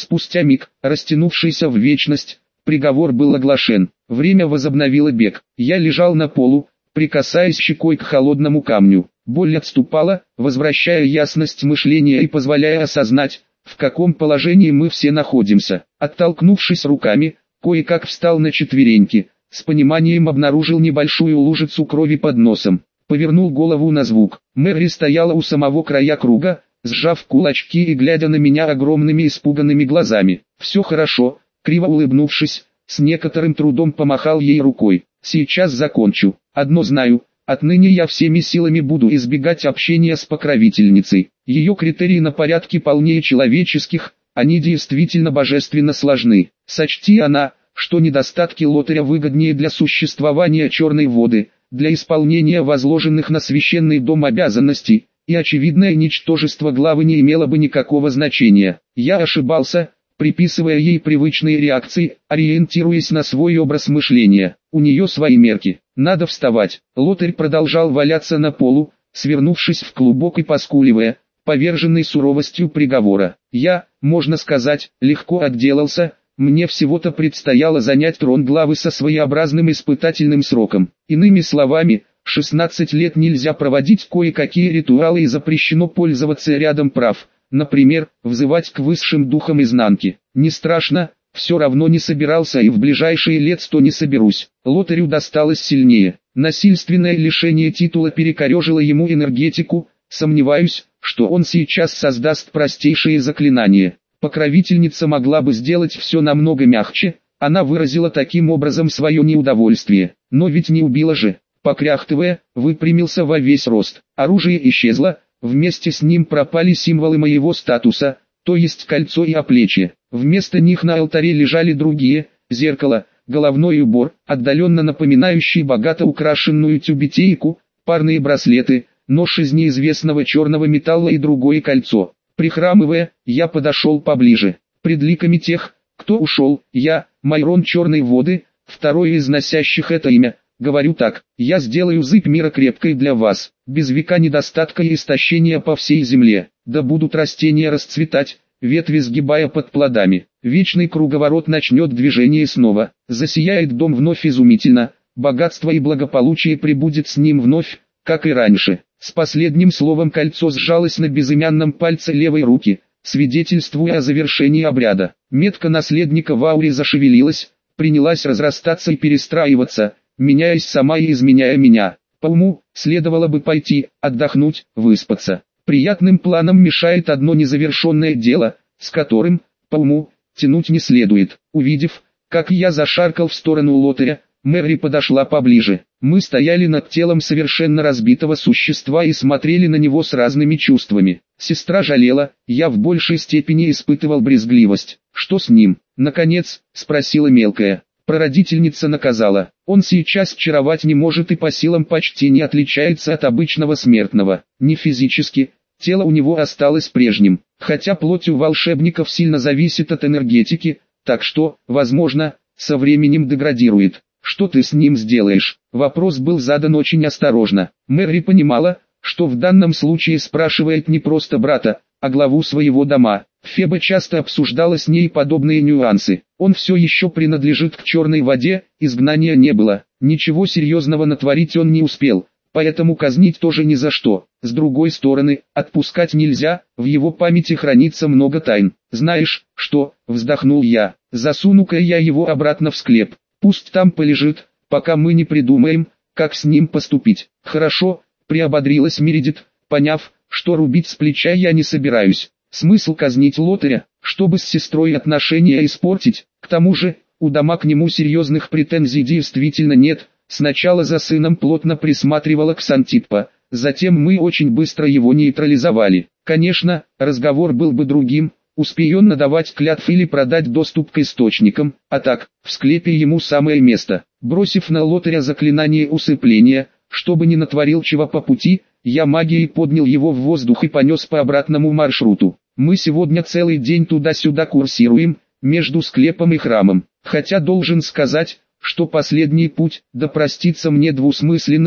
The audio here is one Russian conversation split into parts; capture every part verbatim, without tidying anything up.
Спустя миг, растянувшийся в вечность, приговор был оглашен. Время возобновило бег. Я лежал на полу, прикасаясь щекой к холодному камню. Боль отступала, возвращая ясность мышления и позволяя осознать, в каком положении мы все находимся. Оттолкнувшись руками, кое-как встал на четвереньки, с пониманием обнаружил небольшую лужицу крови под носом. Повернул голову на звук. Мэри стояла у самого края круга, сжав кулачки и глядя на меня огромными испуганными глазами. «Все хорошо», криво улыбнувшись, с некоторым трудом помахал ей рукой. «Сейчас закончу. Одно знаю, отныне я всеми силами буду избегать общения с покровительницей. Ее критерии на порядке полнее человеческих, они действительно божественно сложны. Сочти она, что недостатки лотаря выгоднее для существования черной воды, для исполнения возложенных на священный дом обязанностей, и очевидное ничтожество главы не имело бы никакого значения. Я ошибался, приписывая ей привычные реакции, ориентируясь на свой образ мышления. У нее свои мерки. Надо вставать. Лотарь продолжал валяться на полу, свернувшись в клубок и поскуливая, поверженный суровостью приговора. Я, можно сказать, легко отделался. Мне всего-то предстояло занять трон главы со своеобразным испытательным сроком. Иными словами, шестнадцать лет нельзя проводить кое-какие ритуалы и запрещено пользоваться рядом прав, например, взывать к высшим духам изнанки. Не страшно, все равно не собирался и в ближайшие лет сто не соберусь. Лотарю досталось сильнее. Насильственное лишение титула перекорежило ему энергетику, сомневаюсь, что он сейчас создаст простейшие заклинания. Покровительница могла бы сделать все намного мягче, она выразила таким образом свое неудовольствие, но ведь не убила же. Покряхтывая, выпрямился во весь рост. Оружие исчезло, вместе с ним пропали символы моего статуса, то есть кольцо и оплечье. Вместо них на алтаре лежали другие: зеркало, головной убор, отдаленно напоминающий богато украшенную тюбетейку, парные браслеты, нож из неизвестного черного металла и другое кольцо. Прихрамывая, я подошел поближе. Пред ликами тех, кто ушел, я, Майрон Черной Воды, второй из носящих это имя, говорю так: я сделаю зыбь мира крепкой для вас, без века недостатка и истощения по всей земле. Да будут растения расцветать, ветви сгибая под плодами. Вечный круговорот начнет движение снова, засияет дом вновь изумительно, богатство и благополучие прибудет с ним вновь, как и раньше. С последним словом кольцо сжалось на безымянном пальце левой руки, свидетельствуя о завершении обряда. Метка наследника в ауре зашевелилась, принялась разрастаться и перестраиваться, меняясь сама и изменяя меня. По уму, следовало бы пойти, отдохнуть, выспаться. Приятным планам мешает одно незавершенное дело, с которым, по уму, тянуть не следует. Увидев, как я зашаркал в сторону лотаря, Мэри подошла поближе. Мы стояли над телом совершенно разбитого существа и смотрели на него с разными чувствами. Сестра жалела, я в большей степени испытывал брезгливость. «Что с ним?» — наконец, спросила мелкая. Прародительница наказала: он сейчас чаровать не может и по силам почти не отличается от обычного смертного. Не физически, тело у него осталось прежним, хотя плоть у волшебников сильно зависит от энергетики, так что, возможно, со временем деградирует. «Что ты с ним сделаешь?» Вопрос был задан очень осторожно. Мэри понимала, что в данном случае спрашивает не просто брата, а главу своего дома. Феба часто обсуждала с ней подобные нюансы. Он все еще принадлежит к черной воде, изгнания не было. Ничего серьезного натворить он не успел, поэтому казнить тоже ни за что. С другой стороны, отпускать нельзя, в его памяти хранится много тайн. «Знаешь, что?» — вздохнул я. «Засуну-ка я его обратно в склеп. Пусть там полежит, пока мы не придумаем, как с ним поступить». «Хорошо», — приободрилась Мередит, поняв, что рубить с плеча я не собираюсь. Смысл казнить лотаря, чтобы с сестрой отношения испортить? К тому же, у дома к нему серьезных претензий действительно нет. Сначала за сыном плотно присматривала Ксантиппа, затем мы очень быстро его нейтрализовали. Конечно, разговор был бы другим, успей он надавать клятв или продать доступ к источникам, а так, в склепе ему самое место. Бросив на лотаря заклинание усыпления, чтобы не натворил чего по пути, я магией поднял его в воздух и понес по обратному маршруту. Мы сегодня целый день туда-сюда курсируем, между склепом и храмом. Хотя должен сказать, что последний путь, да простится мне двусмысленность,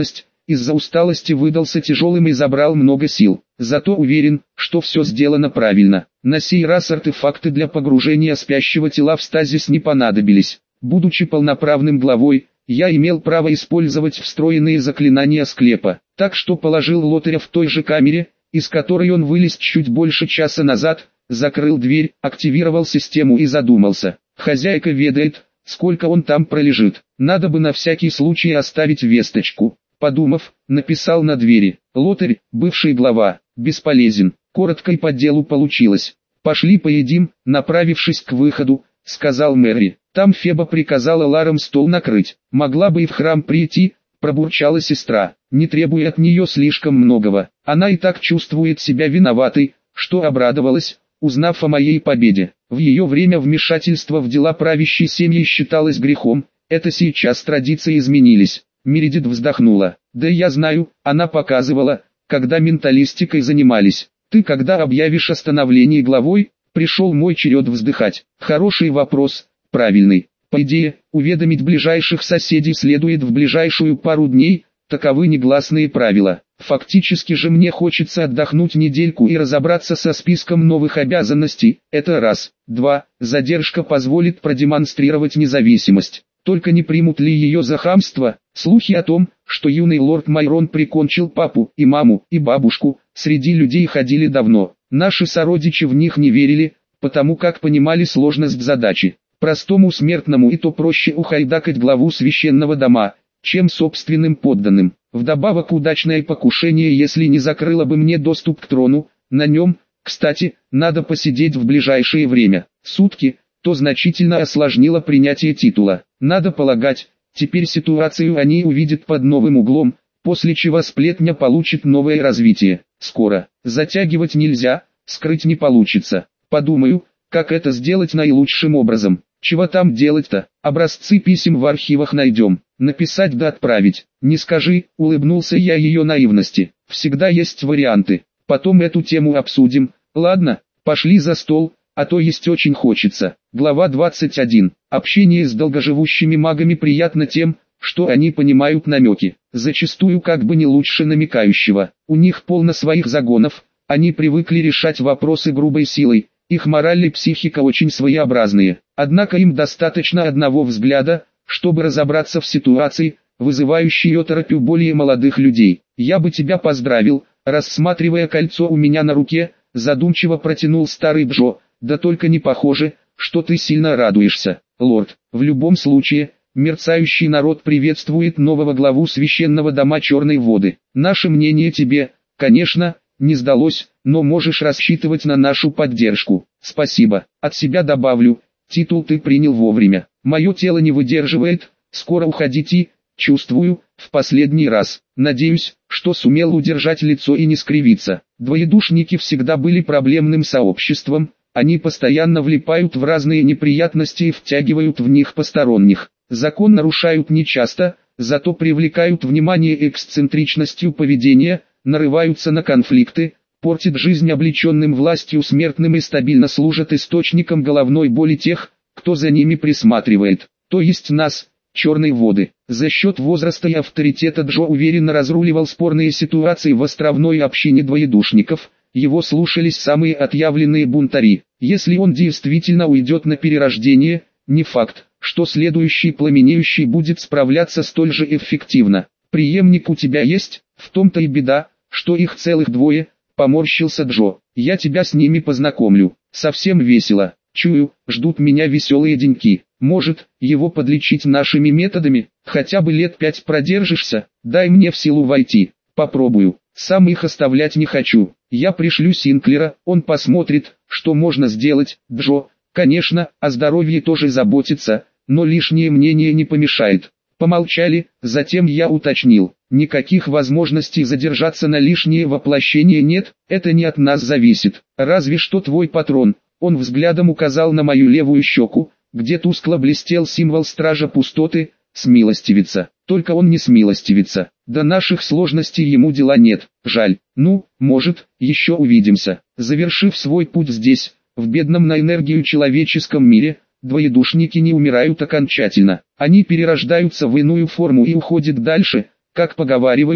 из-за усталости выдался тяжелым и забрал много сил. Зато уверен, что все сделано правильно. На сей раз артефакты для погружения спящего тела в стазис не понадобились. Будучи полноправным главой, я имел право использовать встроенные заклинания склепа. Так что положил лотаря в той же камере, из которой он вылез чуть больше часа назад, закрыл дверь, активировал систему и задумался. Хозяйка ведает, сколько он там пролежит. Надо бы на всякий случай оставить весточку. Подумав, написал на двери: «Лотарь, бывший глава, бесполезен». Коротко и по делу получилось. «Пошли поедим», направившись к выходу, сказал Мэри. Там Феба приказала Ларам стол накрыть. «Могла бы и в храм прийти», пробурчала сестра, не требуя от нее слишком многого. Она и так чувствует себя виноватой, что обрадовалась, узнав о моей победе. В ее время вмешательство в дела правящей семьи считалось грехом, это сейчас традиции изменились. Мередит вздохнула. «Да я знаю, она показывала, когда менталистикой занимались. Ты когда объявишь о становлении главой?» Пришел мой черед вздыхать. Хороший вопрос, правильный. По идее, уведомить ближайших соседей следует в ближайшую пару дней, таковы негласные правила. Фактически же мне хочется отдохнуть недельку и разобраться со списком новых обязанностей, это раз. Два, задержка позволит продемонстрировать независимость. Только не примут ли ее за хамство? Слухи о том, что юный лорд Майрон прикончил папу и маму и бабушку, среди людей ходили давно. Наши сородичи в них не верили, потому как понимали сложность задачи. Простому смертному и то проще ухайдакать главу священного дома, чем собственным подданным. Вдобавок удачное покушение, если не закрыло бы мне доступ к трону, на нем, кстати, надо посидеть в ближайшее время. Сутки, то значительно осложнило принятие титула. Надо полагать, теперь ситуацию они увидят под новым углом, после чего сплетня получит новое развитие. Скоро. Затягивать нельзя, скрыть не получится. Подумаю, как это сделать наилучшим образом. Чего там делать-то? Образцы писем в архивах найдем. Написать да отправить. Не скажи, улыбнулся я ее наивности. Всегда есть варианты. Потом эту тему обсудим. Ладно, пошли за стол, а то есть очень хочется. Глава двадцать один. Общение с долгоживущими магами приятно тем, что они понимают намеки, зачастую как бы не лучше намекающего. У них полно своих загонов, они привыкли решать вопросы грубой силой, их мораль и психика очень своеобразные. Однако им достаточно одного взгляда, чтобы разобраться в ситуации, вызывающей оторопь у более молодых людей. «Я бы тебя поздравил», рассматривая кольцо у меня на руке, задумчиво протянул старый Джо, «да только не похоже, что ты сильно радуешься, лорд. В любом случае, мерцающий народ приветствует нового главу священного дома Черной Воды. Наше мнение тебе, конечно, не сдалось, но можешь рассчитывать на нашу поддержку. Спасибо. От себя добавлю, титул ты принял вовремя. Мое тело не выдерживает, скоро уходите, чувствую, в последний раз. Надеюсь, что сумел удержать лицо и не скривиться. Двоедушники всегда были проблемным сообществом, они постоянно влипают в разные неприятности и втягивают в них посторонних. Закон нарушают нечасто, зато привлекают внимание эксцентричностью поведения, нарываются на конфликты, портят жизнь облеченным властью смертным и стабильно служат источником головной боли тех, кто за ними присматривает, то есть нас, Черной Воды. За счет возраста и авторитета Джо уверенно разруливал спорные ситуации в островной общине двоедушников, его слушались самые отъявленные бунтари. Если он действительно уйдет на перерождение, не факт, что следующий пламенеющий будет справляться столь же эффективно. «Преемник у тебя есть? В том-то и беда, что их целых двое», поморщился Джо. «Я тебя с ними познакомлю. Совсем весело. Чую, ждут меня веселые деньки. Может, его подлечить нашими методами? Хотя бы лет пять продержишься? Дай мне в силу войти. Попробую. Сам их оставлять не хочу. Я пришлю Синклера, он посмотрит, что можно сделать. Джо, конечно, о здоровье тоже заботится, но лишнее мнение не помешает». Помолчали, затем я уточнил. «Никаких возможностей задержаться на лишнее воплощение нет, это не от нас зависит. Разве что твой патрон». Он взглядом указал на мою левую щеку, где тускло блестел символ стража пустоты, смилостивится. Только он не смилостивится. До наших сложностей ему дела нет. Жаль. Ну, может, еще увидимся. Завершив свой путь здесь, в бедном на энергию человеческом мире, двоедушники не умирают окончательно. Они перерождаются в иную форму и уходят дальше, как поговаривают,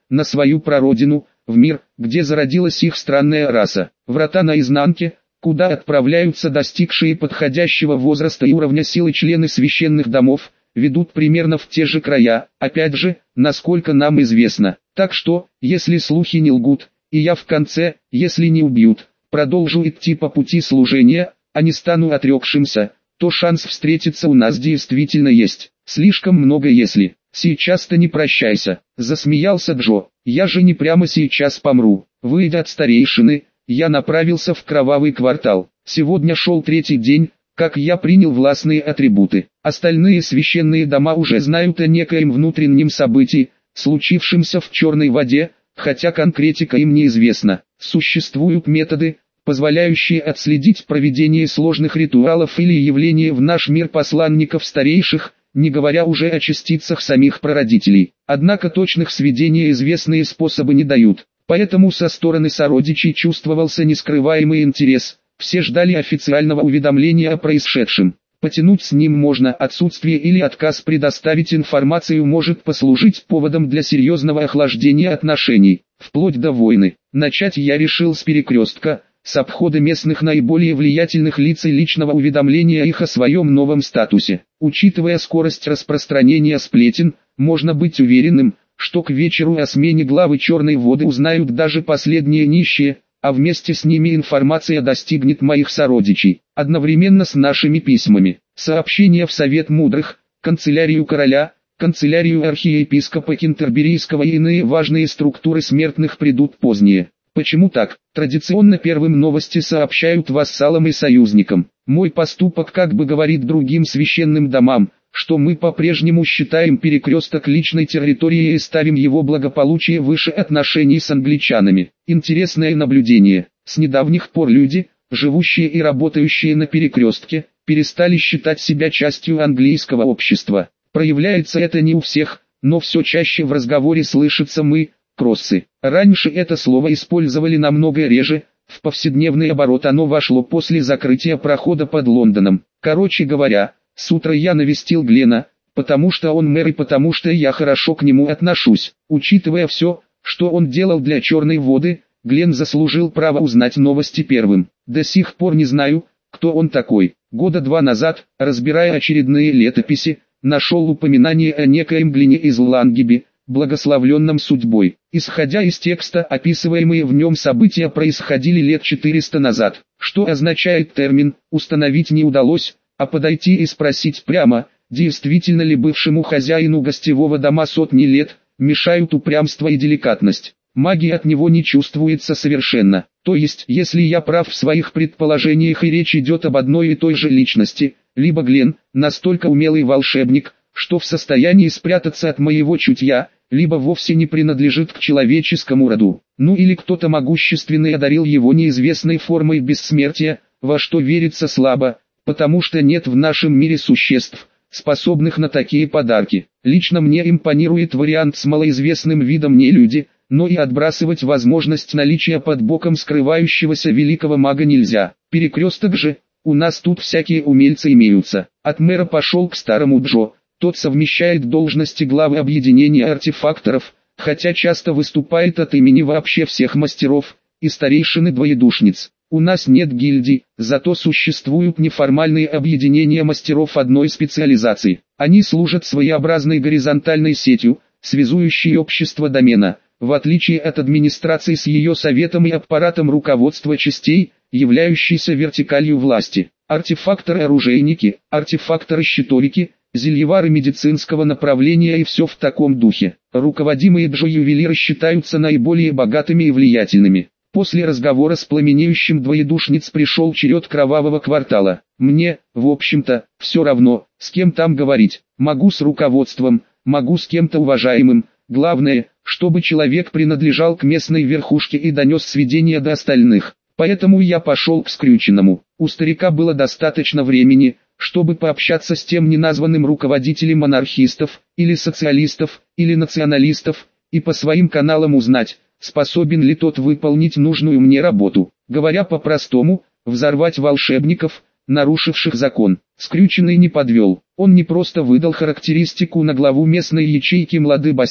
на свою прародину, в мир, где зародилась их странная раса. Врата наизнанке, куда отправляются достигшие подходящего возраста и уровня силы члены священных домов, ведут примерно в те же края, опять же, насколько нам известно. Так что, если слухи не лгут, и я в конце, если не убьют, продолжу идти по пути служения, а не стану отрекшимся, то шанс встретиться у нас действительно есть. Слишком много если. Сейчас-то не прощайся, засмеялся Джо. Я же не прямо сейчас помру. Выйдя от старейшины, я направился в кровавый квартал. Сегодня шел третий день, как я принял властные атрибуты. Остальные священные дома уже знают о некоем внутреннем событии, случившемся в Черной воде, хотя конкретика им неизвестна. Существуют методы, позволяющие отследить проведение сложных ритуалов или явления в наш мир посланников старейших, не говоря уже о частицах самих прародителей. Однако точных сведений известные способы не дают, поэтому со стороны сородичей чувствовался нескрываемый интерес, все ждали официального уведомления о происшедшем. Потянуть с ним можно, отсутствие или отказ предоставить информацию может послужить поводом для серьезного охлаждения отношений, вплоть до войны. Начать я решил с перекрестка, с обхода местных наиболее влиятельных лиц и личного уведомления их о своем новом статусе. Учитывая скорость распространения сплетен, можно быть уверенным, что к вечеру о смене главы Черной воды узнают даже последние нищие, а вместе с ними информация достигнет моих сородичей, одновременно с нашими письмами. Сообщения в Совет Мудрых, канцелярию короля, канцелярию архиепископа Кентерберийского и иные важные структуры смертных придут позднее. Почему так? Традиционно первым новости сообщают вассалам и союзникам. Мой поступок как бы говорит другим священным домам, что мы по-прежнему считаем перекресток личной территорией и ставим его благополучие выше отношений с англичанами. Интересное наблюдение. С недавних пор люди, живущие и работающие на перекрестке, перестали считать себя частью английского общества. Проявляется это не у всех, но все чаще в разговоре слышится «мы», «кроссы». Раньше это слово использовали намного реже, в повседневный оборот оно вошло после закрытия прохода под Лондоном. Короче говоря, с утра я навестил Глена, потому что он мэр и потому что я хорошо к нему отношусь. Учитывая все, что он делал для Черной воды, Глен заслужил право узнать новости первым. До сих пор не знаю, кто он такой. Года два назад, разбирая очередные летописи, нашел упоминание о некоем Глене из Лангеби, благословленном судьбой. Исходя из текста, описываемые в нем события происходили лет четыреста назад. Что означает термин, установить не удалось, а подойти и спросить прямо, действительно ли бывшему хозяину гостевого дома сотни лет, мешают упрямство и деликатность. Магии от него не чувствуется совершенно. То есть, если я прав в своих предположениях и речь идет об одной и той же личности, либо Глен, настолько умелый волшебник, что в состоянии спрятаться от моего чутья, либо вовсе не принадлежит к человеческому роду. Ну или кто-то могущественный одарил его неизвестной формой бессмертия, во что верится слабо, потому что нет в нашем мире существ, способных на такие подарки. Лично мне импонирует вариант с малоизвестным видом нелюди, но и отбрасывать возможность наличия под боком скрывающегося великого мага нельзя. Перекресток же, у нас тут всякие умельцы имеются. От мэра пошел к старому Джо, тот совмещает должности главы объединения артефакторов, хотя часто выступает от имени вообще всех мастеров, и старейшины двоедушниц. У нас нет гильдий, зато существуют неформальные объединения мастеров одной специализации. Они служат своеобразной горизонтальной сетью, связующей общество домена, в отличие от администрации с ее советом и аппаратом руководства частей, являющейся вертикалью власти. Артефакторы-оружейники, артефакторы-щитовики, зельевары медицинского направления и все в таком духе. Руководимые Джо-ювелиры считаются наиболее богатыми и влиятельными. После разговора с пламенеющим двоедушниц пришел черед кровавого квартала. Мне, в общем-то, все равно, с кем там говорить. Могу с руководством, могу с кем-то уважаемым. Главное, чтобы человек принадлежал к местной верхушке и донес сведения до остальных. Поэтому я пошел к скрюченному. У старика было достаточно времени, чтобы пообщаться с тем неназванным руководителем анархистов, или социалистов, или националистов, и по своим каналам узнать, способен ли тот выполнить нужную мне работу. Говоря по-простому, взорвать волшебников, нарушивших закон. Скрюченный не подвел. Он не просто выдал характеристику на главу местной ячейки Млады Басни,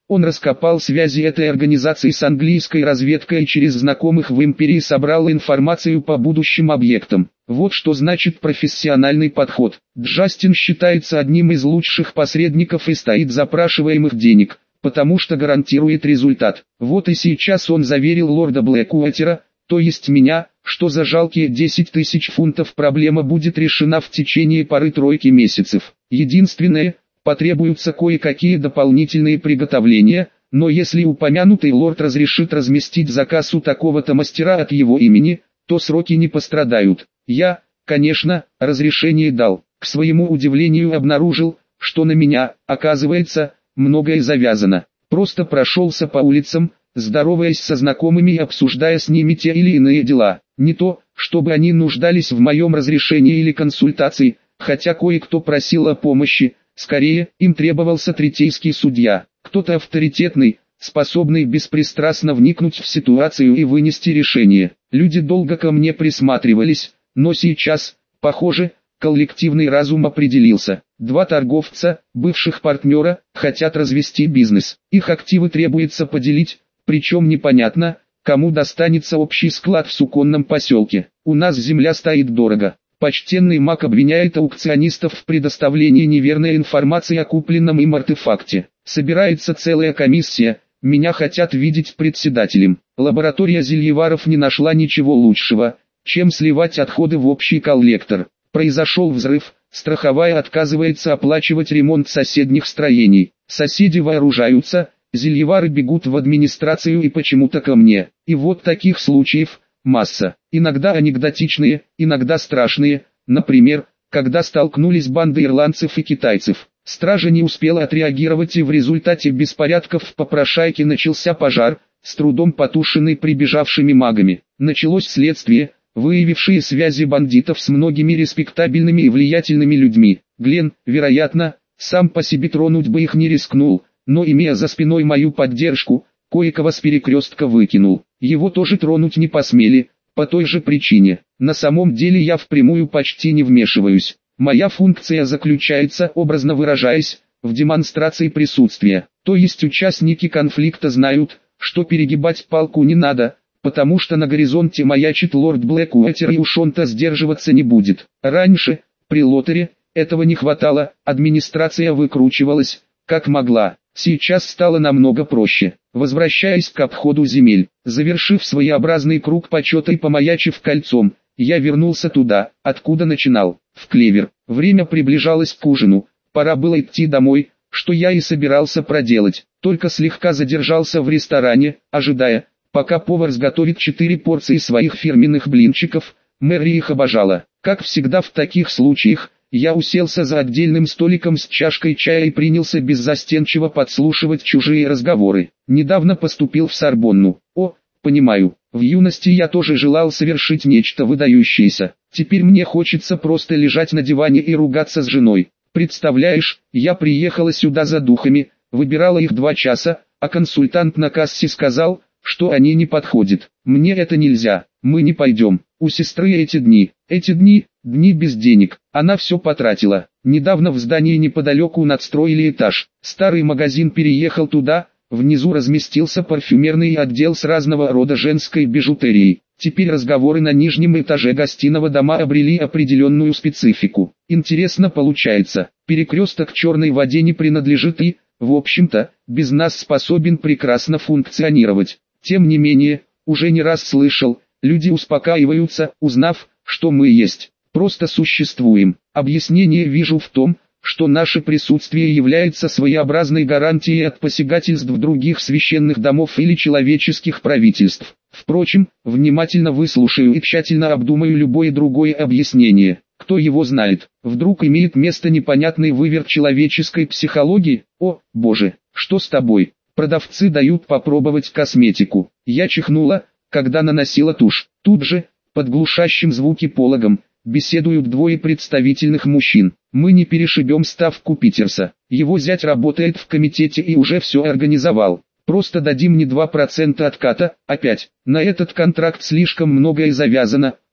Он раскопал связи этой организации с английской разведкой и через знакомых в империи собрал информацию по будущим объектам. Вот что значит профессиональный подход. Джастин считается одним из лучших посредников и стоит запрашиваемых денег, потому что гарантирует результат. Вот и сейчас он заверил лорда Блэкуотера, то есть меня, что за жалкие десять тысяч фунтов проблема будет решена в течение пары-тройки месяцев. Единственное, потребуются кое-какие дополнительные приготовления, но если упомянутый лорд разрешит разместить заказ у такого-то мастера от его имени, то сроки не пострадают. Я, конечно, разрешение дал. К своему удивлению обнаружил, что на меня, оказывается, многое завязано. Просто прошелся по улицам, здороваясь со знакомыми и обсуждая с ними те или иные дела. Не то, чтобы они нуждались в моем разрешении или консультации, хотя кое-кто просил о помощи. Скорее, им требовался третейский судья, кто-то авторитетный, способный беспристрастно вникнуть в ситуацию и вынести решение. Люди долго ко мне присматривались, но сейчас, похоже, коллективный разум определился. Два торговца, бывших партнера, хотят развести бизнес. Их активы требуется поделить, причем непонятно, кому достанется общий склад в суконном поселке. У нас земля стоит дорого. Почтенный маг обвиняет аукционистов в предоставлении неверной информации о купленном им артефакте. Собирается целая комиссия, меня хотят видеть председателем. Лаборатория зельеваров не нашла ничего лучшего, чем сливать отходы в общий коллектор. Произошел взрыв, страховая отказывается оплачивать ремонт соседних строений. Соседи вооружаются, зельевары бегут в администрацию и почему-то ко мне. И вот таких случаев масса. Иногда анекдотичные, иногда страшные, например, когда столкнулись банды ирландцев и китайцев. Стража не успела отреагировать и в результате беспорядков в попрошайке начался пожар, с трудом потушенный прибежавшими магами. Началось следствие, выявившие связи бандитов с многими респектабельными и влиятельными людьми. Глен, вероятно, сам по себе тронуть бы их не рискнул, но имея за спиной мою поддержку, кое-кого с перекрестка выкинул. Его тоже тронуть не посмели, по той же причине. На самом деле я впрямую почти не вмешиваюсь. Моя функция заключается, образно выражаясь, в демонстрации присутствия. То есть участники конфликта знают, что перегибать палку не надо, потому что на горизонте маячит лорд Блэкуотер и уж он-то сдерживаться не будет. Раньше, при Лотере, этого не хватало, администрация выкручивалась, как могла. Сейчас стало намного проще. Возвращаясь к обходу земель, завершив своеобразный круг почета и помаячив кольцом, я вернулся туда, откуда начинал, в Клевер. Время приближалось к ужину, пора было идти домой, что я и собирался проделать, только слегка задержался в ресторане, ожидая, пока повар сготовит четыре порции своих фирменных блинчиков. Мэри их обожала. Как всегда в таких случаях, я уселся за отдельным столиком с чашкой чая и принялся беззастенчиво подслушивать чужие разговоры. Недавно поступил в Сорбонну. О, понимаю, в юности я тоже желал совершить нечто выдающееся. Теперь мне хочется просто лежать на диване и ругаться с женой. Представляешь, я приехала сюда за духами, выбирала их два часа, а консультант на кассе сказал, что они не подходят. Мне это нельзя, мы не пойдем. У сестры эти дни, эти дни, дни без денег. Она все потратила. Недавно в здании неподалеку надстроили этаж. Старый магазин переехал туда, внизу разместился парфюмерный отдел с разного рода женской бижутерией. Теперь разговоры на нижнем этаже гостиного дома обрели определенную специфику. Интересно получается, перекресток черной воде не принадлежит и, в общем-то, без нас способен прекрасно функционировать. Тем не менее, уже не раз слышал, люди успокаиваются, узнав, что мы есть, просто существуем. Объяснение вижу в том, что наше присутствие является своеобразной гарантией от посягательств других священных домов или человеческих правительств. Впрочем, внимательно выслушаю и тщательно обдумаю любое другое объяснение. Кто его знает, вдруг имеет место непонятный выверт человеческой психологии? О, боже, что с тобой? Продавцы дают попробовать косметику. Я чихнула, когда наносила тушь. Тут же, под глушащим звуки пологом, беседуют двое представительных мужчин. Мы не перешибем ставку Питерса. Его зять работает в комитете и уже все организовал. Просто дадим не два процента отката, а пять. На этот контракт слишком многое завязано.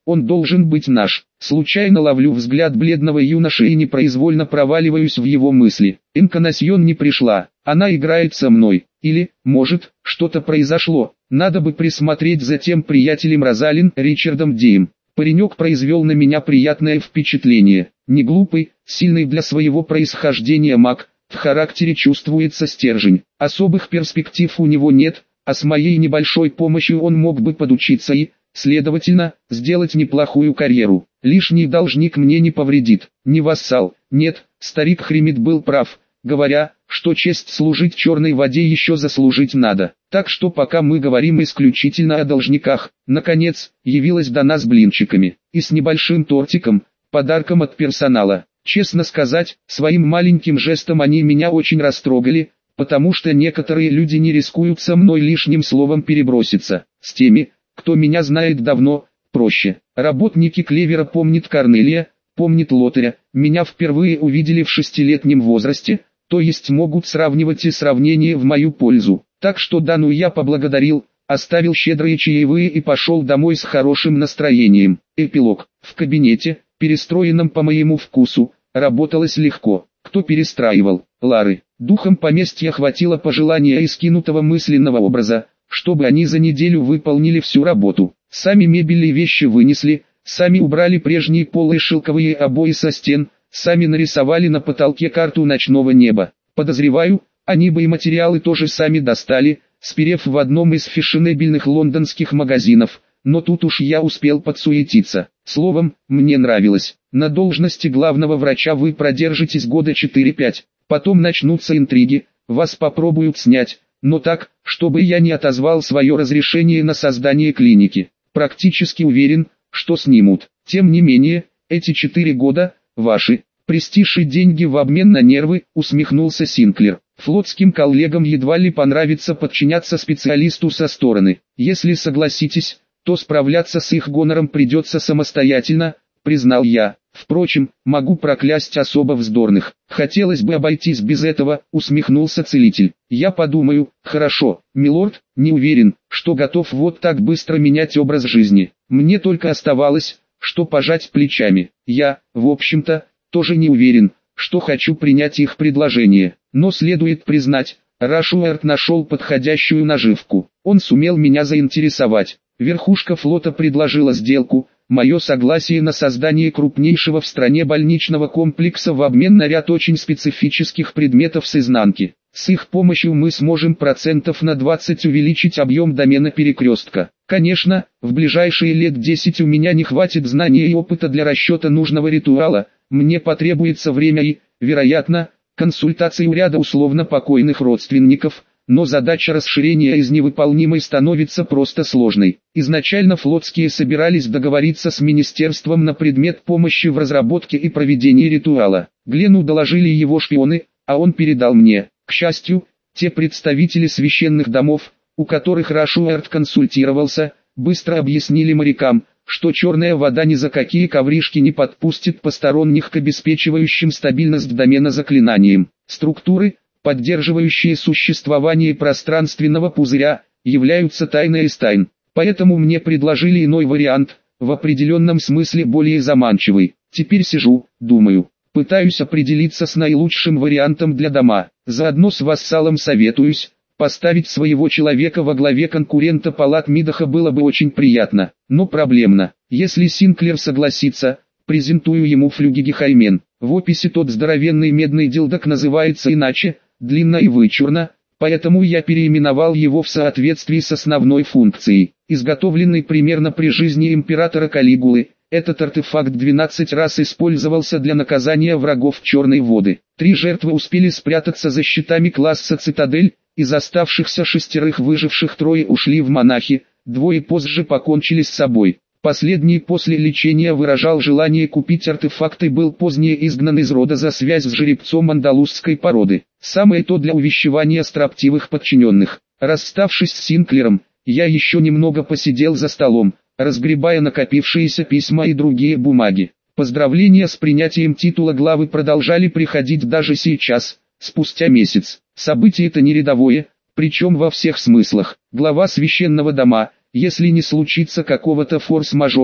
он должен быть наш. Случайно ловлю взгляд бледного юноши и непроизвольно проваливаюсь в его мысли. Инканасьон не пришла, она играет со мной. Или, может, что-то произошло, надо бы присмотреть за тем приятелем Розалин, Ричардом Дием. Паренек произвел на меня приятное впечатление. Не глупый, сильный для своего происхождения маг, в характере чувствуется стержень. Особых перспектив у него нет, а с моей небольшой помощью он мог бы подучиться и, следовательно, сделать неплохую карьеру. Лишний должник мне не повредит, не вассал. Нет, старик Хремит был прав, говоря, что честь служить черной воде еще заслужить надо. Так что пока мы говорим исключительно о должниках, наконец, явилась до нас блинчиками. И с небольшим тортиком, подарком от персонала. Честно сказать, своим маленьким жестом они меня очень растрогали, потому что некоторые люди не рискуют со мной лишним словом переброситься. С теми, кто меня знает давно, проще. Работники Клевера помнят Корнелия, помнят Лотаря, меня впервые увидели в шестилетнем возрасте, то есть могут сравнивать и сравнение в мою пользу. Так что Дану я поблагодарил, оставил щедрые чаевые и пошел домой с хорошим настроением. Эпилог. В кабинете, перестроенном по моему вкусу, работалось легко. Кто перестраивал? Лары. Духом поместья хватило пожелания и скинутого мысленного образа, чтобы они за неделю выполнили всю работу. Сами мебель и вещи вынесли, сами убрали прежние полые шелковые обои со стен, сами нарисовали на потолке карту ночного неба. Подозреваю, они бы и материалы тоже сами достали, сперев в одном из фешенебельных лондонских магазинов, но тут уж я успел подсуетиться. Словом, мне нравилось. На должности главного врача вы продержитесь года четыре-пять, потом начнутся интриги, вас попробуют снять, но так, чтобы я не отозвал свое разрешение на создание клиники. Практически уверен, что снимут. Тем не менее, эти четыре года, ваши, престиж и деньги в обмен на нервы, усмехнулся Синклер. Флотским коллегам едва ли понравится подчиняться специалисту со стороны. Если согласитесь, то справляться с их гонором придется самостоятельно, признал я. Впрочем, могу проклясть особо вздорных. Хотелось бы обойтись без этого, усмехнулся целитель. Я подумаю. Хорошо, милорд, не уверен, что готов вот так быстро менять образ жизни. Мне только оставалось, что пожать плечами. Я, в общем-то, тоже не уверен, что хочу принять их предложение. Но следует признать, Рашуэрт нашел подходящую наживку. Он сумел меня заинтересовать. Верхушка флота предложила сделку, мое согласие на создание крупнейшего в стране больничного комплекса в обмен на ряд очень специфических предметов с изнанки. С их помощью мы сможем процентов на двадцать увеличить объем домена перекрестка. Конечно, в ближайшие лет десять у меня не хватит знаний и опыта для расчета нужного ритуала, мне потребуется время и, вероятно, консультации у ряда условно покойных родственников, но задача расширения из невыполнимой становится просто сложной. Изначально флотские собирались договориться с министерством на предмет помощи в разработке и проведении ритуала. Глену доложили его шпионы, а он передал мне. К счастью, те представители священных домов, у которых Рашуэрт консультировался, быстро объяснили морякам, что черная вода ни за какие ковришки не подпустит посторонних к обеспечивающим стабильность домена заклинаниям. Структуры, поддерживающие существование пространственного пузыря, являются тайной из тайн. Поэтому мне предложили иной вариант, в определенном смысле более заманчивый. Теперь сижу, думаю, пытаюсь определиться с наилучшим вариантом для дома. Заодно с вассалом советуюсь. Поставить своего человека во главе конкурента палат Мидаха было бы очень приятно, но проблемно. Если Синклер согласится, презентую ему флюгигехаймен. В описи тот здоровенный медный дилдак называется иначе, длинно и вычурно, поэтому я переименовал его в соответствии с основной функцией. Изготовленный примерно при жизни императора Калигулы, этот артефакт двенадцать раз использовался для наказания врагов Черной воды. Три жертвы успели спрятаться за щитами класса Цитадель, из оставшихся шестерых выживших трое ушли в монахи, двое позже покончили с собой. Последний после лечения выражал желание купить артефакт и был позднее изгнан из рода за связь с жеребцом андалузской породы. Самое то для увещевания строптивых подчиненных. Расставшись с Синклером, я еще немного посидел за столом, разгребая накопившиеся письма и другие бумаги. Поздравления с принятием титула главы продолжали приходить даже сейчас, спустя месяц. Событие это не рядовое, причем во всех смыслах. Глава священного дома, если не случится какого-то форс-мажора,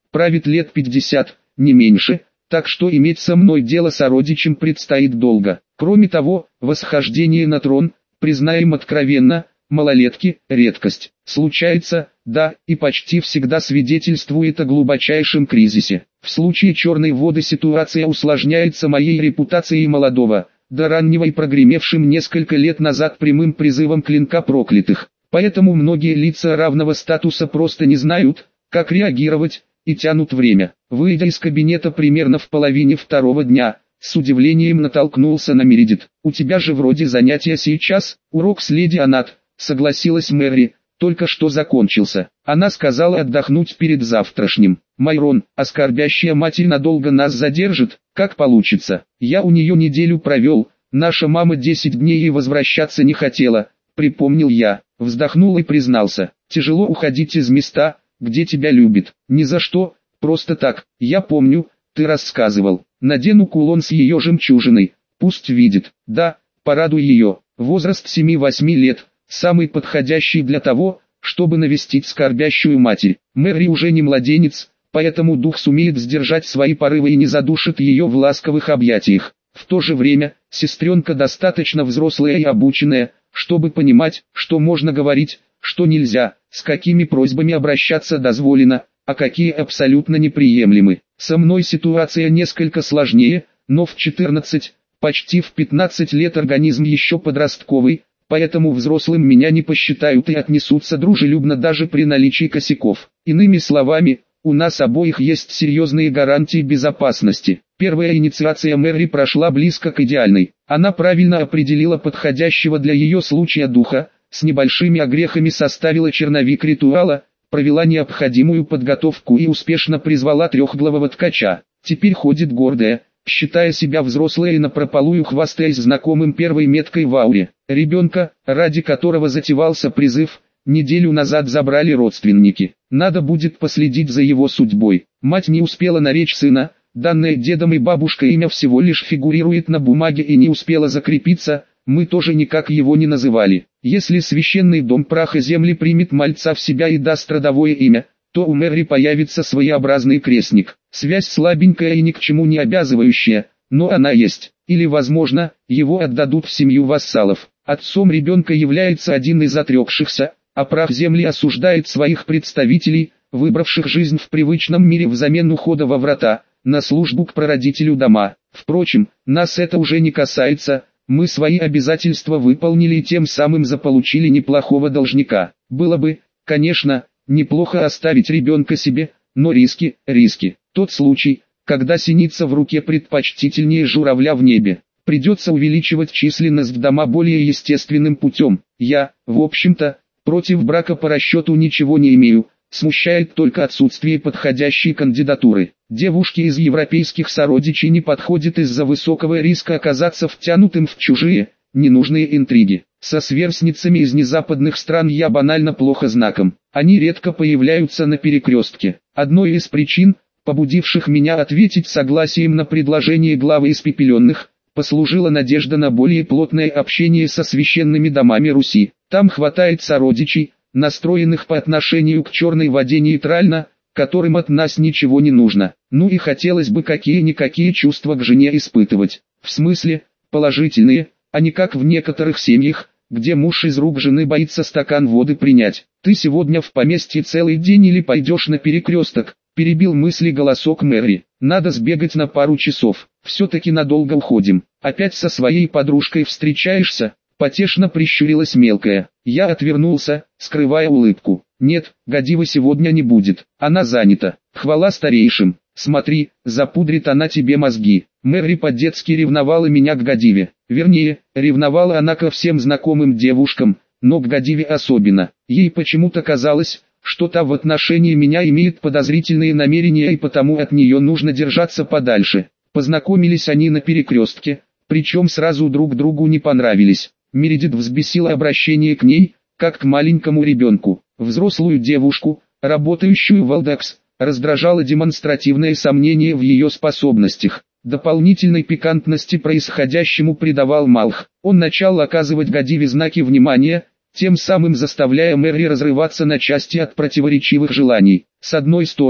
правит лет пятьдесят, не меньше, так что иметь со мной дело сородичем предстоит долго. Кроме того, восхождение на трон, признаем откровенно, малолетки – редкость. Случается, да, и почти всегда свидетельствует о глубочайшем кризисе. В случае черной воды ситуация усложняется моей репутацией молодого, да раннего и прогремевшим несколько лет назад прямым призывом клинка проклятых. Поэтому многие лица равного статуса просто не знают, как реагировать, и тянут время. Выйдя из кабинета примерно в половине второго дня, с удивлением натолкнулся на Мередит. «У тебя же вроде занятия сейчас, урок с леди Анат», согласилась Мэри, «только что закончился». Она сказала отдохнуть перед завтрашним. «Майрон, а скорбящая матерь надолго нас задержит, как получится. Я у нее неделю провел, наша мама десять дней и возвращаться не хотела», припомнил я, вздохнул и признался. «Тяжело уходить из места, где тебя любит». «Ни за что, просто так, я помню, ты рассказывал. Надену кулон с ее жемчужиной, пусть видит». «Да, порадуй ее, возраст семи-восьми лет, самый подходящий для того, чтобы навестить скорбящую матерь. Мэри уже не младенец, поэтому дух сумеет сдержать свои порывы и не задушит ее в ласковых объятиях. В то же время, сестренка достаточно взрослая и обученная, чтобы понимать, что можно говорить, что нельзя, с какими просьбами обращаться дозволено, а какие абсолютно неприемлемы. Со мной ситуация несколько сложнее, но в четырнадцать, почти в пятнадцать лет организм еще подростковый, поэтому взрослым меня не посчитают и отнесутся дружелюбно даже при наличии косяков. Иными словами, у нас обоих есть серьезные гарантии безопасности. Первая инициация Мэри прошла близко к идеальной. Она правильно определила подходящего для ее случая духа, с небольшими огрехами составила черновик ритуала, провела необходимую подготовку и успешно призвала трехглавого ткача. Теперь ходит гордая, считая себя взрослой и напропалую хвастаясь знакомым первой меткой в ауре. Ребенка, ради которого затевался призыв, неделю назад забрали родственники. Надо будет последить за его судьбой. Мать не успела наречь сына, данное дедом и бабушкой имя всего лишь фигурирует на бумаге и не успела закрепиться, мы тоже никак его не называли. Если священный дом праха земли примет мальца в себя и даст родовое имя, то у Мэри появится своеобразный крестник. Связь слабенькая и ни к чему не обязывающая, но она есть. Или, возможно, его отдадут в семью вассалов. Отцом ребенка является один из отрекшихся, а прах земли осуждает своих представителей, выбравших жизнь в привычном мире взамен ухода во врата, на службу к прародителю дома. Впрочем, нас это уже не касается, мы свои обязательства выполнили и тем самым заполучили неплохого должника. Было бы, конечно, неплохо оставить ребенка себе, но риски, риски. Тот случай, когда синица в руке предпочтительнее журавля в небе. Придется увеличивать численность дома более естественным путем. Я, в общем-то, против брака по расчету ничего не имею, смущает только отсутствие подходящей кандидатуры. Девушки из европейских сородичей не подходят из-за высокого риска оказаться втянутым в чужие, ненужные интриги. Со сверстницами из незападных стран я банально плохо знаком. Они редко появляются на перекрестке. Одной из причин, побудивших меня ответить согласием на предложение главы испепеленных, послужила надежда на более плотное общение со священными домами Руси. Там хватает сородичей, настроенных по отношению к черной воде нейтрально, которым от нас ничего не нужно. Ну и хотелось бы какие-никакие чувства к жене испытывать. В смысле, положительные, а не как в некоторых семьях, где муж из рук жены боится стакан воды принять. «Ты сегодня в поместье целый день или пойдешь на перекресток?» – перебил мысли голосок Мэри. «Надо сбегать на пару часов. Все-таки надолго уходим. Опять со своей подружкой встречаешься?» Потешно прищурилась мелкая. Я отвернулся, скрывая улыбку. «Нет, Гадивы сегодня не будет. Она занята. Хвала старейшим. Смотри, запудрит она тебе мозги». Мэри по-детски ревновала меня к Гадиве. Вернее, ревновала она ко всем знакомым девушкам, но к Гадиве особенно. Ей почему-то казалось, что та в отношении меня имеет подозрительные намерения и потому от нее нужно держаться подальше. Познакомились они на перекрестке, причем сразу друг другу не понравились. Мередит взбесила обращение к ней, как к маленькому ребенку. Взрослую девушку, работающую в Алдакс, раздражало демонстративное сомнение в ее способностях. Дополнительной пикантности происходящему придавал Малх. Он начал оказывать Гадиве знаки внимания, тем самым заставляя Мэри разрываться на части от противоречивых желаний. С одной стороны,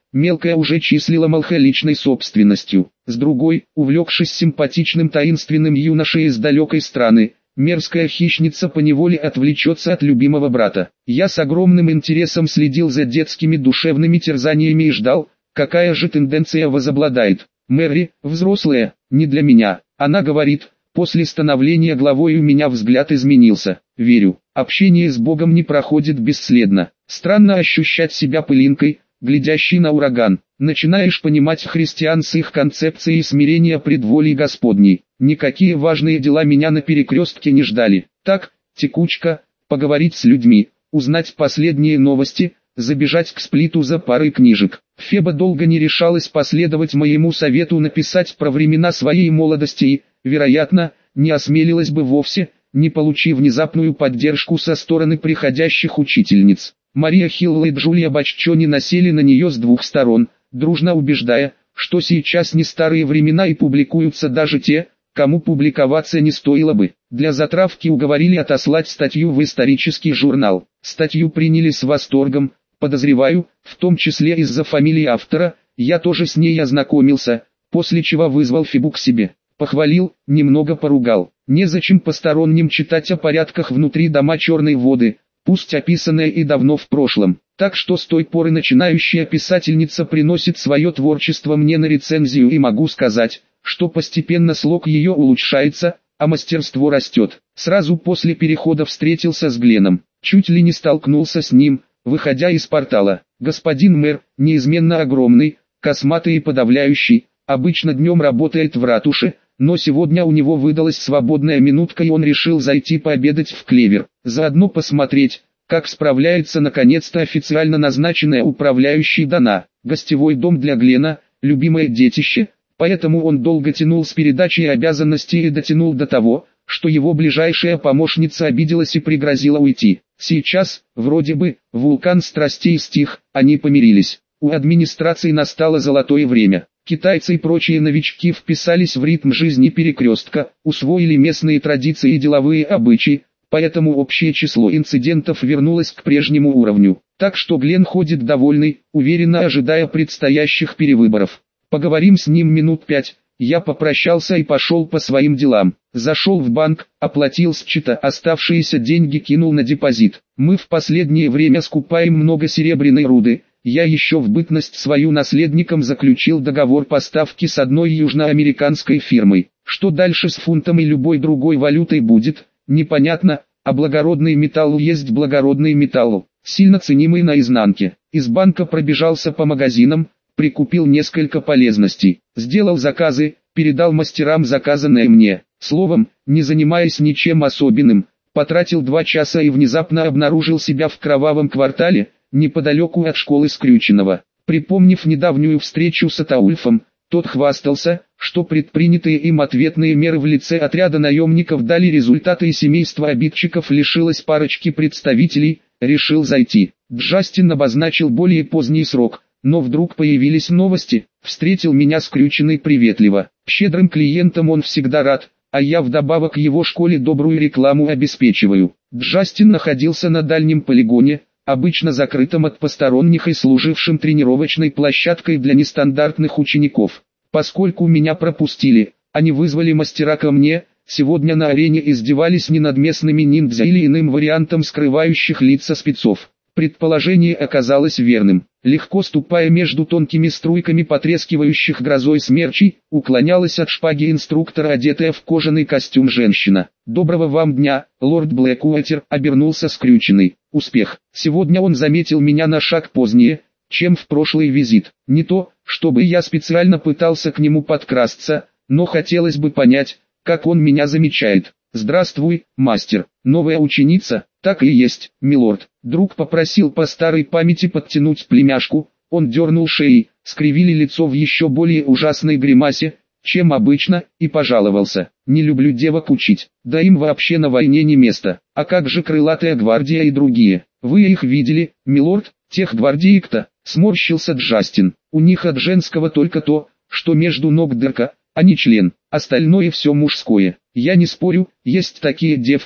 мелкая уже числила Малха личной собственностью. С другой, увлекшись симпатичным таинственным юношей из далекой страны, мерзкая хищница поневоле отвлечется от любимого брата. Я с огромным интересом следил за детскими душевными терзаниями и ждал, какая же тенденция возобладает. Мэри, взрослая, не для меня. Она говорит, после становления главой у меня взгляд изменился. Верю, общение с Богом не проходит бесследно. Странно ощущать себя пылинкой, глядящей на ураган. Начинаешь понимать христиан с их концепцией смирения пред волей Господней. Никакие важные дела меня на перекрестке не ждали. Так, текучка, поговорить с людьми, узнать последние новости, забежать к Сплиту за парой книжек. Феба долго не решалась последовать моему совету написать про времена своей молодости и, вероятно, не осмелилась бы вовсе, не получив внезапную поддержку со стороны приходящих учительниц. Мария Хилла и Джулия Баччони насели на нее с двух сторон, дружно убеждая, что сейчас не старые времена и публикуются даже те, кому публиковаться не стоило бы. Для затравки уговорили отослать статью в исторический журнал. Статью приняли с восторгом, подозреваю, в том числе из-за фамилии автора. Я тоже с ней ознакомился, после чего вызвал Фебу к себе. Похвалил, немного поругал. Незачем посторонним читать о порядках внутри дома Черной воды, пусть описанное и давно в прошлом. Так что с той поры начинающая писательница приносит свое творчество мне на рецензию, и могу сказать, что постепенно слог ее улучшается, а мастерство растет. Сразу после перехода встретился с Гленом, чуть ли не столкнулся с ним, выходя из портала. Господин мэр, неизменно огромный, косматый и подавляющий, обычно днем работает в ратуше, но сегодня у него выдалась свободная минутка, и он решил зайти пообедать в Клевер, заодно посмотреть, как справляется наконец-то официально назначенная управляющей Дана. Гостевой дом для Глена, любимое детище, поэтому он долго тянул с передачей обязанностей и дотянул до того, что его ближайшая помощница обиделась и пригрозила уйти. Сейчас, вроде бы, вулкан страстей стих, они помирились. У администрации настало золотое время. Китайцы и прочие новички вписались в ритм жизни перекрестка, усвоили местные традиции и деловые обычаи, поэтому общее число инцидентов вернулось к прежнему уровню. Так что Глен ходит довольный, уверенно ожидая предстоящих перевыборов. Поговорим с ним минут пять. Я попрощался и пошел по своим делам. Зашел в банк, оплатил счета, оставшиеся деньги кинул на депозит. Мы в последнее время скупаем много серебряной руды. Я еще в бытность свою наследником заключил договор поставки с одной южноамериканской фирмой. Что дальше с фунтом и любой другой валютой будет, непонятно, а благородный металл есть благородный металл, сильно ценимый на изнанке. Из банка пробежался по магазинам, прикупил несколько полезностей, сделал заказы, передал мастерам заказанное мне. Словом, не занимаясь ничем особенным, потратил два часа и внезапно обнаружил себя в кровавом квартале, неподалеку от школы Скрюченного. Припомнив недавнюю встречу с Атаульфом, тот хвастался, что предпринятые им ответные меры в лице отряда наемников дали результаты, и семейство обидчиков лишилось парочки представителей. Решил зайти. Джастин обозначил более поздний срок, но вдруг появились новости. Встретил меня Скрюченный приветливо. Щедрым клиентам он всегда рад, а я вдобавок его школе добрую рекламу обеспечиваю. Джастин находился на дальнем полигоне, обычно закрытым от посторонних и служившим тренировочной площадкой для нестандартных учеников. Поскольку меня пропустили, они вызвали мастера ко мне. Сегодня на арене издевались не над местными ниндзя или иным вариантом скрывающих лица спецов. Предположение оказалось верным. Легко ступая между тонкими струйками потрескивающих грозой смерчей, уклонялась от шпаги инструктора одетая в кожаный костюм женщина. «Доброго вам дня, лорд Блэкуотер», — обернулся Скрюченный. «Успех». Сегодня он заметил меня на шаг позднее, чем в прошлый визит. Не то, чтобы я специально пытался к нему подкрасться, но хотелось бы понять, как он меня замечает. «Здравствуй, мастер. Новая ученица?» «Так и есть, милорд». Друг попросил по старой памяти подтянуть племяшку. Он дернул шеей, скривили лицо в еще более ужасной гримасе, чем обычно, и пожаловался. «Не люблю девок учить, да им вообще на войне не место. А как же крылатая гвардия и другие? Вы их видели, милорд, тех гвардеек-то?» Сморщился Джастин. «У них от женского только то, что между ног дырка, а не член. Остальное все мужское. Я не спорю, есть такие девки,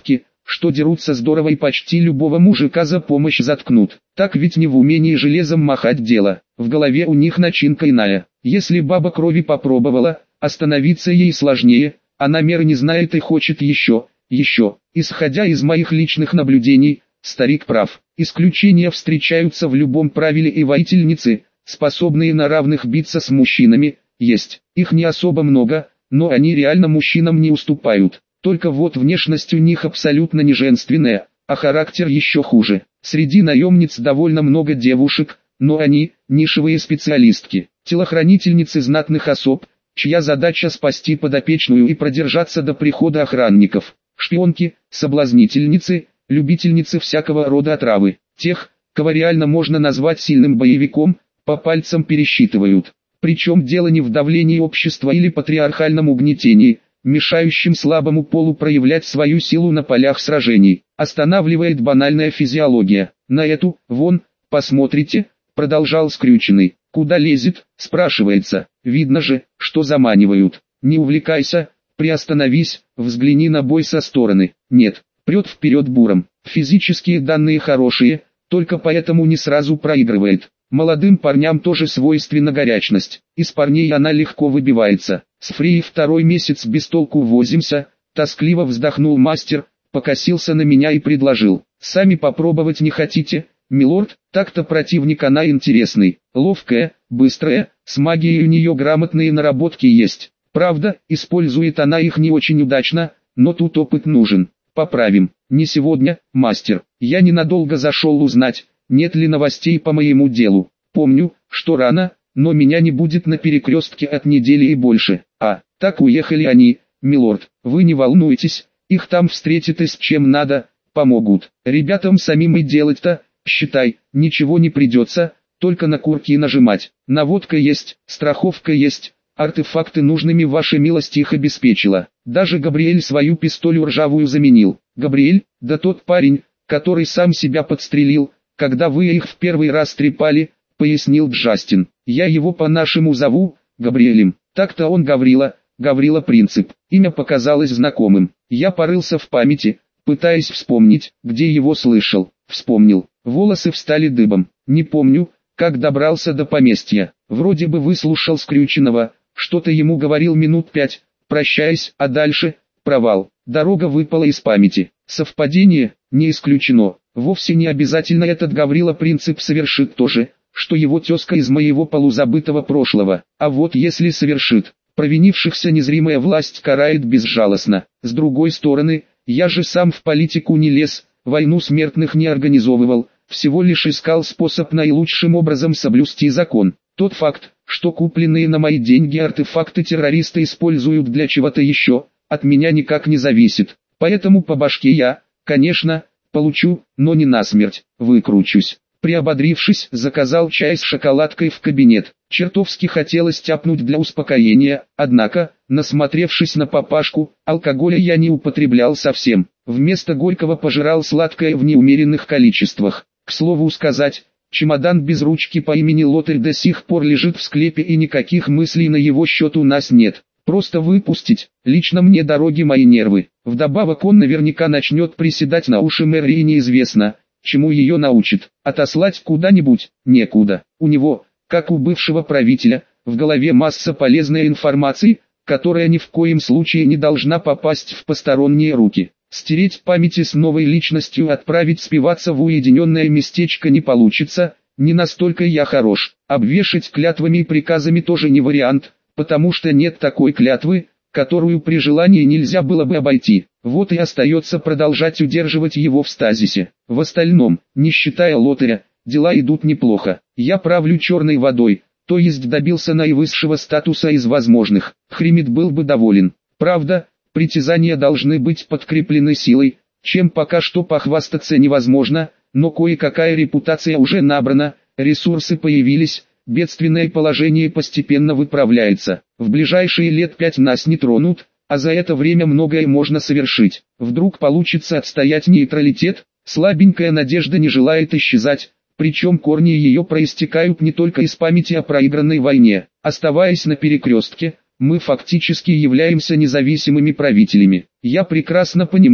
что дерутся здорово и почти любого мужика за помощь заткнут. Так ведь не в умении железом махать дело, в голове у них начинка иная. Если баба крови попробовала, остановиться ей сложнее, она меры не знает и хочет еще, еще. Исходя из моих личных наблюдений, старик прав. Исключения встречаются в любом правиле, и воительницы, способные на равных биться с мужчинами, есть. Их не особо много, но они реально мужчинам не уступают. Только вот внешность у них абсолютно не женственная, а характер еще хуже. Среди наемниц довольно много девушек, но они – нишевые специалистки, телохранительницы знатных особ, чья задача спасти подопечную и продержаться до прихода охранников. Шпионки, соблазнительницы, любительницы всякого рода отравы. Тех, кого реально можно назвать сильным боевиком, по пальцам пересчитывают. Причем дело не в давлении общества или патриархальном угнетении, мешающим слабому полу проявлять свою силу на полях сражений. Останавливает банальная физиология. На эту, вон, посмотрите, продолжал скрюченный. Куда лезет, спрашивается. Видно же, что заманивают. Не увлекайся, приостановись, взгляни на бой со стороны. Нет, прет вперед буром. Физические данные хорошие, только поэтому не сразу проигрывает. Молодым парням тоже свойственна горячность. Из парней она легко выбивается. С Фрией второй месяц без толку возимся, тоскливо вздохнул мастер, покосился на меня и предложил. Сами попробовать не хотите, милорд? Так-то противник она интересный, ловкая, быстрая, с магией у нее грамотные наработки есть. Правда, использует она их не очень удачно, но тут опыт нужен. Поправим. Не сегодня, мастер. Я ненадолго зашел узнать, нет ли новостей по моему делу. Помню, что рано, но меня не будет на перекрестке от недели и больше. А, так уехали они, милорд. Вы не волнуйтесь, их там встретят и с чем надо, помогут. Ребятам самим и делать-то, считай, ничего не придется, только на курки нажимать. Наводка есть, страховка есть, артефакты нужными ваша милость их обеспечила. Даже Габриэль свою пистолю ржавую заменил. Габриэль, да тот парень, который сам себя подстрелил, когда вы их в первый раз трепали, пояснил Джастин. Я его по-нашему зову, Габриэлем. Так-то он Гаврила, Гаврила Принцип. Имя показалось знакомым. Я порылся в памяти, пытаясь вспомнить, где его слышал. Вспомнил. Волосы встали дыбом. Не помню, как добрался до поместья. Вроде бы выслушал скрюченного, что-то ему говорил минут пять, прощаясь, а дальше – провал. Дорога выпала из памяти. Совпадение? Не исключено. Вовсе не обязательно этот Гаврила Принцип совершит то же, что его тезка из моего полузабытого прошлого. А вот если совершит, провинившихся незримая власть карает безжалостно. С другой стороны, я же сам в политику не лез, войну смертных не организовывал, всего лишь искал способ наилучшим образом соблюсти закон. Тот факт, что купленные на мои деньги артефакты террористы используют для чего-то еще, от меня никак не зависит. Поэтому по башке я, конечно, получу, но не насмерть, выкручусь. Приободрившись, заказал чай с шоколадкой в кабинет. Чертовски хотелось тяпнуть для успокоения, однако, насмотревшись на папашку, алкоголя я не употреблял совсем. Вместо горького пожирал сладкое в неумеренных количествах. К слову сказать, чемодан без ручки по имени Лотарь до сих пор лежит в склепе и никаких мыслей на его счет у нас нет. Просто выпустить, лично мне дороги мои нервы. Вдобавок он наверняка начнет приседать на уши Мэри и неизвестно, чему ее научит. Отослать куда-нибудь, некуда. У него, как у бывшего правителя, в голове масса полезной информации, которая ни в коем случае не должна попасть в посторонние руки. Стереть памяти с новой личностью, отправить спиваться в уединенное местечко не получится, не настолько я хорош. Обвешать клятвами и приказами тоже не вариант, потому что нет такой клятвы, которую при желании нельзя было бы обойти. Вот и остается продолжать удерживать его в стазисе. В остальном, не считая Лотаря, дела идут неплохо. Я правлю черной водой, то есть добился наивысшего статуса из возможных. Хремит был бы доволен. Правда, притязания должны быть подкреплены силой, чем пока что похвастаться невозможно, но кое-какая репутация уже набрана, ресурсы появились, бедственное положение постепенно выправляется. В ближайшие лет пять нас не тронут, а за это время многое можно совершить. Вдруг получится отстоять нейтралитет, слабенькая надежда не желает исчезать, причем корни ее проистекают не только из памяти о проигранной войне. Оставаясь на перекрестке, мы фактически являемся независимыми правителями. Я прекрасно понимаю,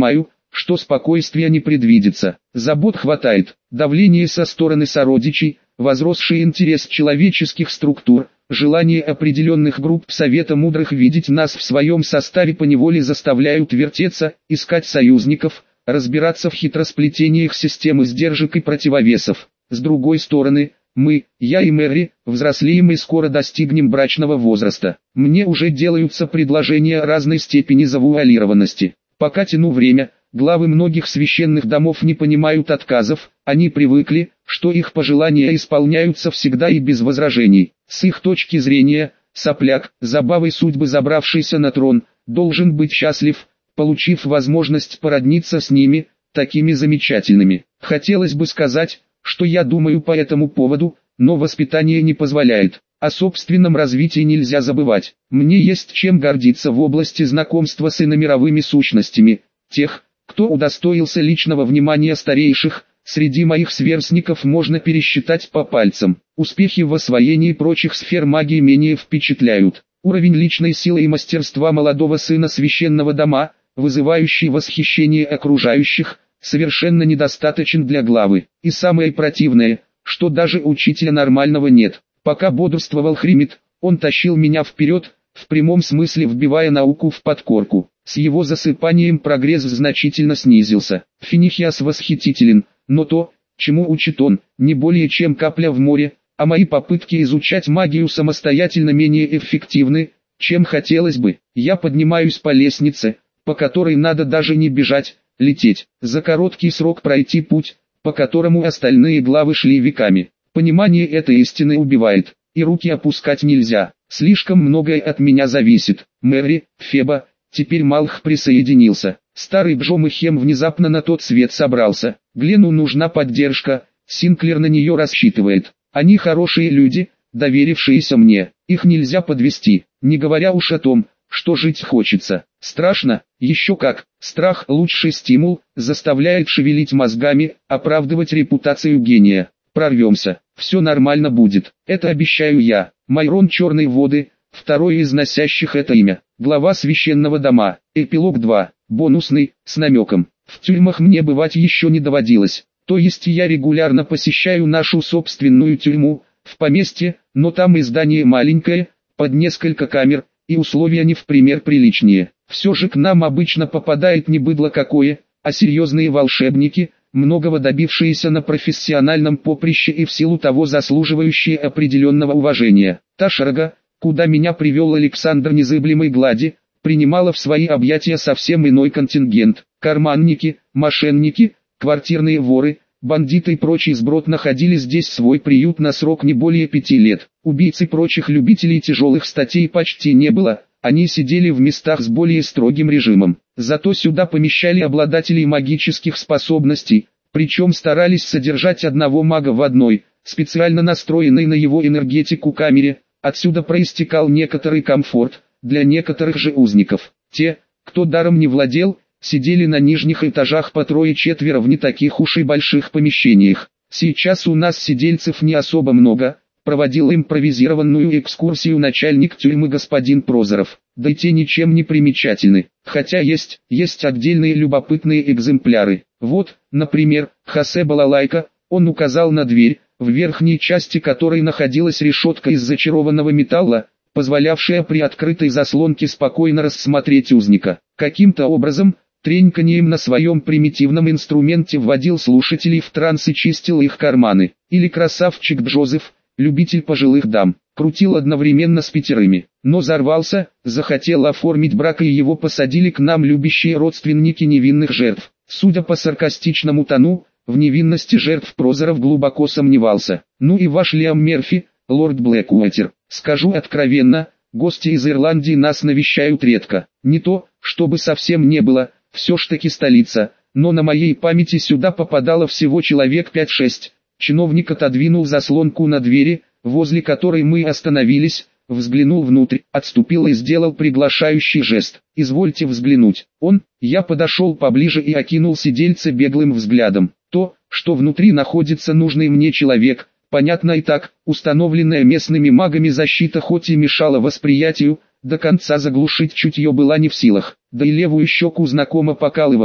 что спокойствия не предвидится. Забот хватает, давление со стороны сородичей, возросший интерес человеческих структур, желание определенных групп Совета Мудрых видеть нас в своем составе поневоле заставляют вертеться, искать союзников, разбираться в хитросплетениях системы сдержек и противовесов. С другой стороны, мы, я и Мэри, взрослеем и скоро достигнем брачного возраста. Мне уже делаются предложения разной степени завуалированности. Пока тяну время, главы многих священных домов не понимают отказов, они привыкли, что их пожелания исполняются всегда и без возражений. С их точки зрения, сопляк, забавой судьбы забравшийся на трон, должен быть счастлив, получив возможность породниться с ними, такими замечательными. Хотелось бы сказать, что я думаю по этому поводу, но воспитание не позволяет. О собственном развитии нельзя забывать. Мне есть чем гордиться в области знакомства с иномировыми сущностями. Тех, кто удостоился личного внимания старейших, среди моих сверстников можно пересчитать по пальцам. Успехи в освоении прочих сфер магии менее впечатляют. Уровень личной силы и мастерства молодого сына священного дома, вызывающий восхищение окружающих, совершенно недостаточен для главы. И самое противное, что даже учителя нормального нет. Пока бодрствовал Хримит, он тащил меня вперед, в прямом смысле вбивая науку в подкорку. С его засыпанием прогресс значительно снизился. Финихиас восхитителен, но то, чему учит он, не более чем капля в море, а мои попытки изучать магию самостоятельно менее эффективны, чем хотелось бы. Я поднимаюсь по лестнице, по которой надо даже не бежать, лететь. За короткий срок пройти путь, по которому остальные главы шли веками. Понимание этой истины убивает, и руки опускать нельзя. Слишком многое от меня зависит. Мэри, Феба, теперь Малх присоединился. Старый Джом и Хем внезапно на тот свет собрался. Глену нужна поддержка, Синклер на нее рассчитывает. Они хорошие люди, доверившиеся мне. Их нельзя подвести, не говоря уж о том, что жить хочется. Страшно, еще как. Страх – лучший стимул, заставляет шевелить мозгами, оправдывать репутацию гения. Прорвемся, все нормально будет, это обещаю я. Майрон Черной воды, второй из носящих это имя. Глава священного дома. Эпилог два. Бонусный, с намеком. В тюрьмах мне бывать еще не доводилось. То есть я регулярно посещаю нашу собственную тюрьму, в поместье, но там и здание маленькое, под несколько камер, и условия не в пример приличнее. Все же к нам обычно попадает не быдло какое, а серьезные волшебники, многого добившиеся на профессиональном поприще и в силу того заслуживающие определенного уважения. Ташарага, куда меня привел Александр Незыблемой Глади, принимала в свои объятия совсем иной контингент. Карманники, мошенники, квартирные воры, бандиты и прочий сброд находили здесь свой приют на срок не более пяти лет. Убийц и прочих любителей тяжелых статей почти не было, они сидели в местах с более строгим режимом. Зато сюда помещали обладателей магических способностей, причем старались содержать одного мага в одной, специально настроенной на его энергетику камере. Отсюда проистекал некоторый комфорт для некоторых же узников. Те, кто даром не владел, сидели на нижних этажах по трое-четверо в не таких уж и больших помещениях. Сейчас у нас сидельцев не особо много, проводил импровизированную экскурсию начальник тюрьмы господин Прозоров. Да и те ничем не примечательны, хотя есть, есть отдельные любопытные экземпляры. Вот, например, Хосе Балалайка, он указал на дверь, в верхней части которой находилась решетка из зачарованного металла, позволявшая при открытой заслонке спокойно рассмотреть узника. Каким-то образом, треньканьем на своем примитивном инструменте вводил слушателей в транс и чистил их карманы. Или красавчик Джозеф, любитель пожилых дам, крутил одновременно с пятерыми, но взорвался, захотел оформить брак и его посадили к нам любящие родственники невинных жертв. Судя по саркастичному тону, в невинности жертв Прозоров глубоко сомневался. Ну и ваш Лиам Мерфи, лорд Блэкуотер. Скажу откровенно, гости из Ирландии нас навещают редко. Не то, чтобы совсем не было, все ж таки столица, но на моей памяти сюда попадало всего человек пять-шесть. Чиновник отодвинул заслонку на двери, возле которой мы остановились, взглянул внутрь, отступил и сделал приглашающий жест. «Извольте взглянуть». Он, я подошел поближе и окинул сидельца беглым взглядом. То, что внутри находится нужный мне человек, понятно и так, установленная местными магами защита хоть и мешала восприятию, до конца заглушить чутье была не в силах, да и левую щеку знакомо покалывала,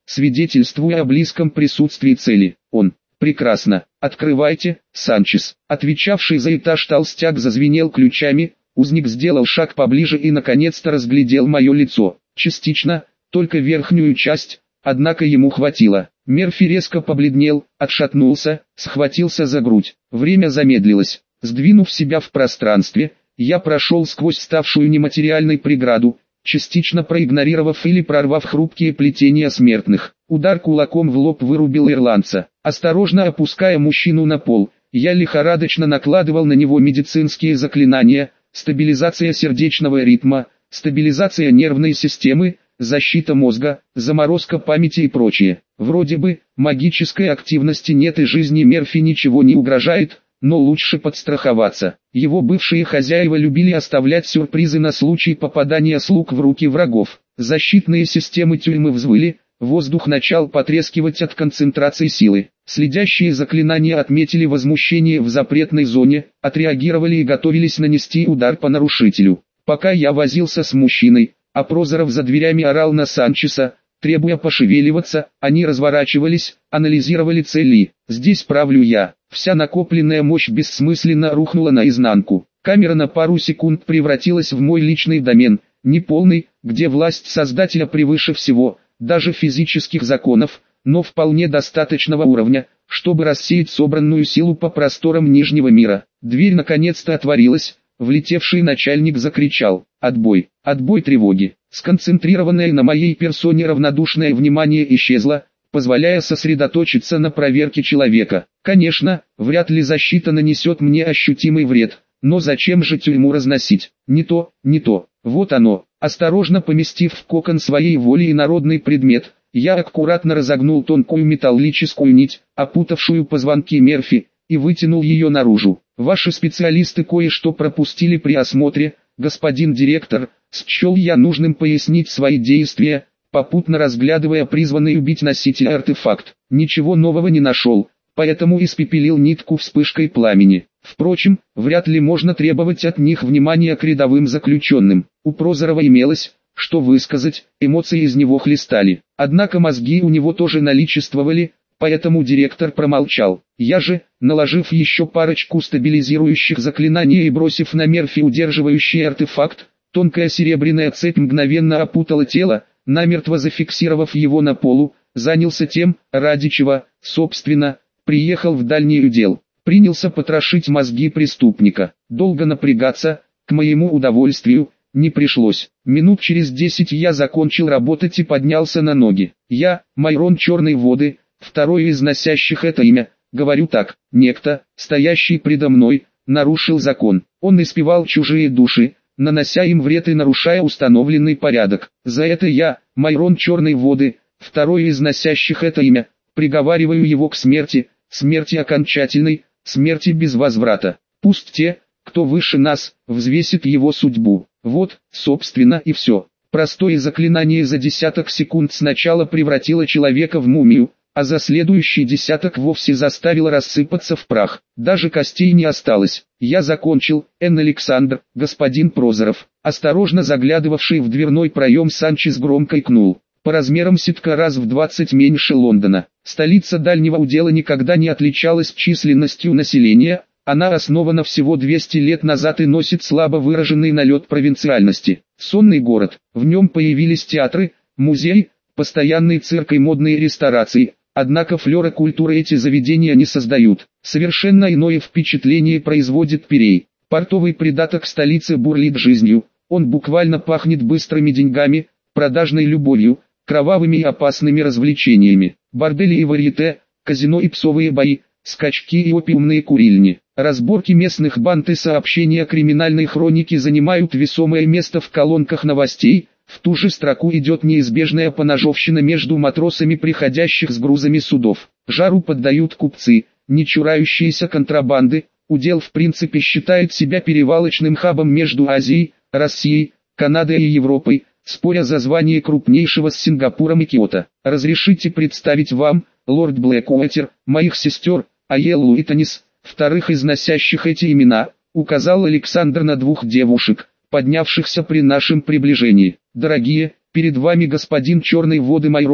свидетельствуя о близком присутствии цели. Он. Прекрасно. Открывайте, Санчес. Отвечавший за этаж толстяк зазвенел ключами, узник сделал шаг поближе и наконец-то разглядел мое лицо. Частично, только верхнюю часть, однако ему хватило. Мерфи резко побледнел, отшатнулся, схватился за грудь. Время замедлилось. Сдвинув себя в пространстве, я прошел сквозь ставшую нематериальной преграду, частично проигнорировав или прорвав хрупкие плетения смертных. Удар кулаком в лоб вырубил ирландца. Осторожно опуская мужчину на пол, я лихорадочно накладывал на него медицинские заклинания: стабилизация сердечного ритма, стабилизация нервной системы, защита мозга, заморозка памяти и прочее. Вроде бы, магической активности нет и жизни Мерфи ничего не угрожает, но лучше подстраховаться. Его бывшие хозяева любили оставлять сюрпризы на случай попадания слуг в руки врагов. Защитные системы тюрьмы взвыли, воздух начал потрескивать от концентрации силы. Следящие заклинания отметили возмущение в запретной зоне, отреагировали и готовились нанести удар по нарушителю. Пока я возился с мужчиной, а Прозоров за дверями орал на Санчеса, требуя пошевеливаться, они разворачивались, анализировали цели. Здесь правлю я. Вся накопленная мощь бессмысленно рухнула наизнанку. Камера на пару секунд превратилась в мой личный домен, неполный, где власть Создателя превыше всего, даже физических законов, но вполне достаточного уровня, чтобы рассеять собранную силу по просторам Нижнего мира. Дверь наконец-то отворилась, влетевший начальник закричал: «Отбой! Отбой тревоги!» Сконцентрированное на моей персоне равнодушное внимание исчезло, позволяя сосредоточиться на проверке человека. Конечно, вряд ли защита нанесет мне ощутимый вред, но зачем же тюрьму разносить? Не то, не то. Вот оно. Осторожно поместив в кокон своей воли инородный предмет, я аккуратно разогнул тонкую металлическую нить, опутавшую позвонки Мерфи, и вытянул ее наружу. Ваши специалисты кое-что пропустили при осмотре, господин директор. Счел я нужным пояснить свои действия, попутно разглядывая призванный убить носителя артефакт. Ничего нового не нашел, поэтому испепелил нитку вспышкой пламени. Впрочем, вряд ли можно требовать от них внимания к рядовым заключенным. У Прозорова имелось, что высказать, эмоции из него хлестали. Однако мозги у него тоже наличествовали, поэтому директор промолчал. Я же, наложив еще парочку стабилизирующих заклинаний и бросив на Мерфи удерживающий артефакт, тонкая серебряная цепь мгновенно опутала тело, намертво зафиксировав его на полу, занялся тем, ради чего, собственно, приехал в дальний удел. Принялся потрошить мозги преступника. Долго напрягаться, к моему удовольствию, не пришлось. Минут через десять я закончил работать и поднялся на ноги. Я, Майрон Черной Воды, второй из носящих это имя, говорю так: некто, стоящий предо мной, нарушил закон. Он испевал чужие души, нанося им вред и нарушая установленный порядок. За это я, Майрон Черной Воды, второй из носящих это имя, приговариваю его к смерти, смерти окончательной, смерти без возврата. Пусть те, кто выше нас, взвесит его судьбу. Вот, собственно, и все. Простое заклинание за десяток секунд сначала превратило человека в мумию, а за следующий десяток вовсе заставило рассыпаться в прах. Даже костей не осталось. Я закончил, Н. Александр, господин Прозоров. Осторожно заглядывавший в дверной проем Санчес громко икнул. По размерам ситка раз в двадцать меньше Лондона. Столица дальнего удела никогда не отличалась численностью населения, она основана всего двести лет назад и носит слабо выраженный налет провинциальности. Сонный город, в нем появились театры, музей, постоянный цирк и модные ресторации, однако флера культуры эти заведения не создают. Совершенно иное впечатление производит Пирей. Портовый придаток столицы бурлит жизнью, он буквально пахнет быстрыми деньгами, продажной любовью, кровавыми и опасными развлечениями, бордели и варьете, казино и псовые бои, скачки и опиумные курильни. Разборки местных банд и сообщения криминальной хроники занимают весомое место в колонках новостей. В ту же строку идет неизбежная поножовщина между матросами приходящих с грузами судов. Жару поддают купцы, не чурающиеся контрабанды. Удел в принципе считает себя перевалочным хабом между Азией, Россией, Канадой и Европой, споря за звание крупнейшего с Сингапуром и Киото. Разрешите представить вам, лорд Блэкуотер, моих сестер, Аеллу и Танис, вторых из носящих эти имена, указал Александр на двух девушек, поднявшихся при нашем приближении. Дорогие, перед вами господин Черной Воды Майрон,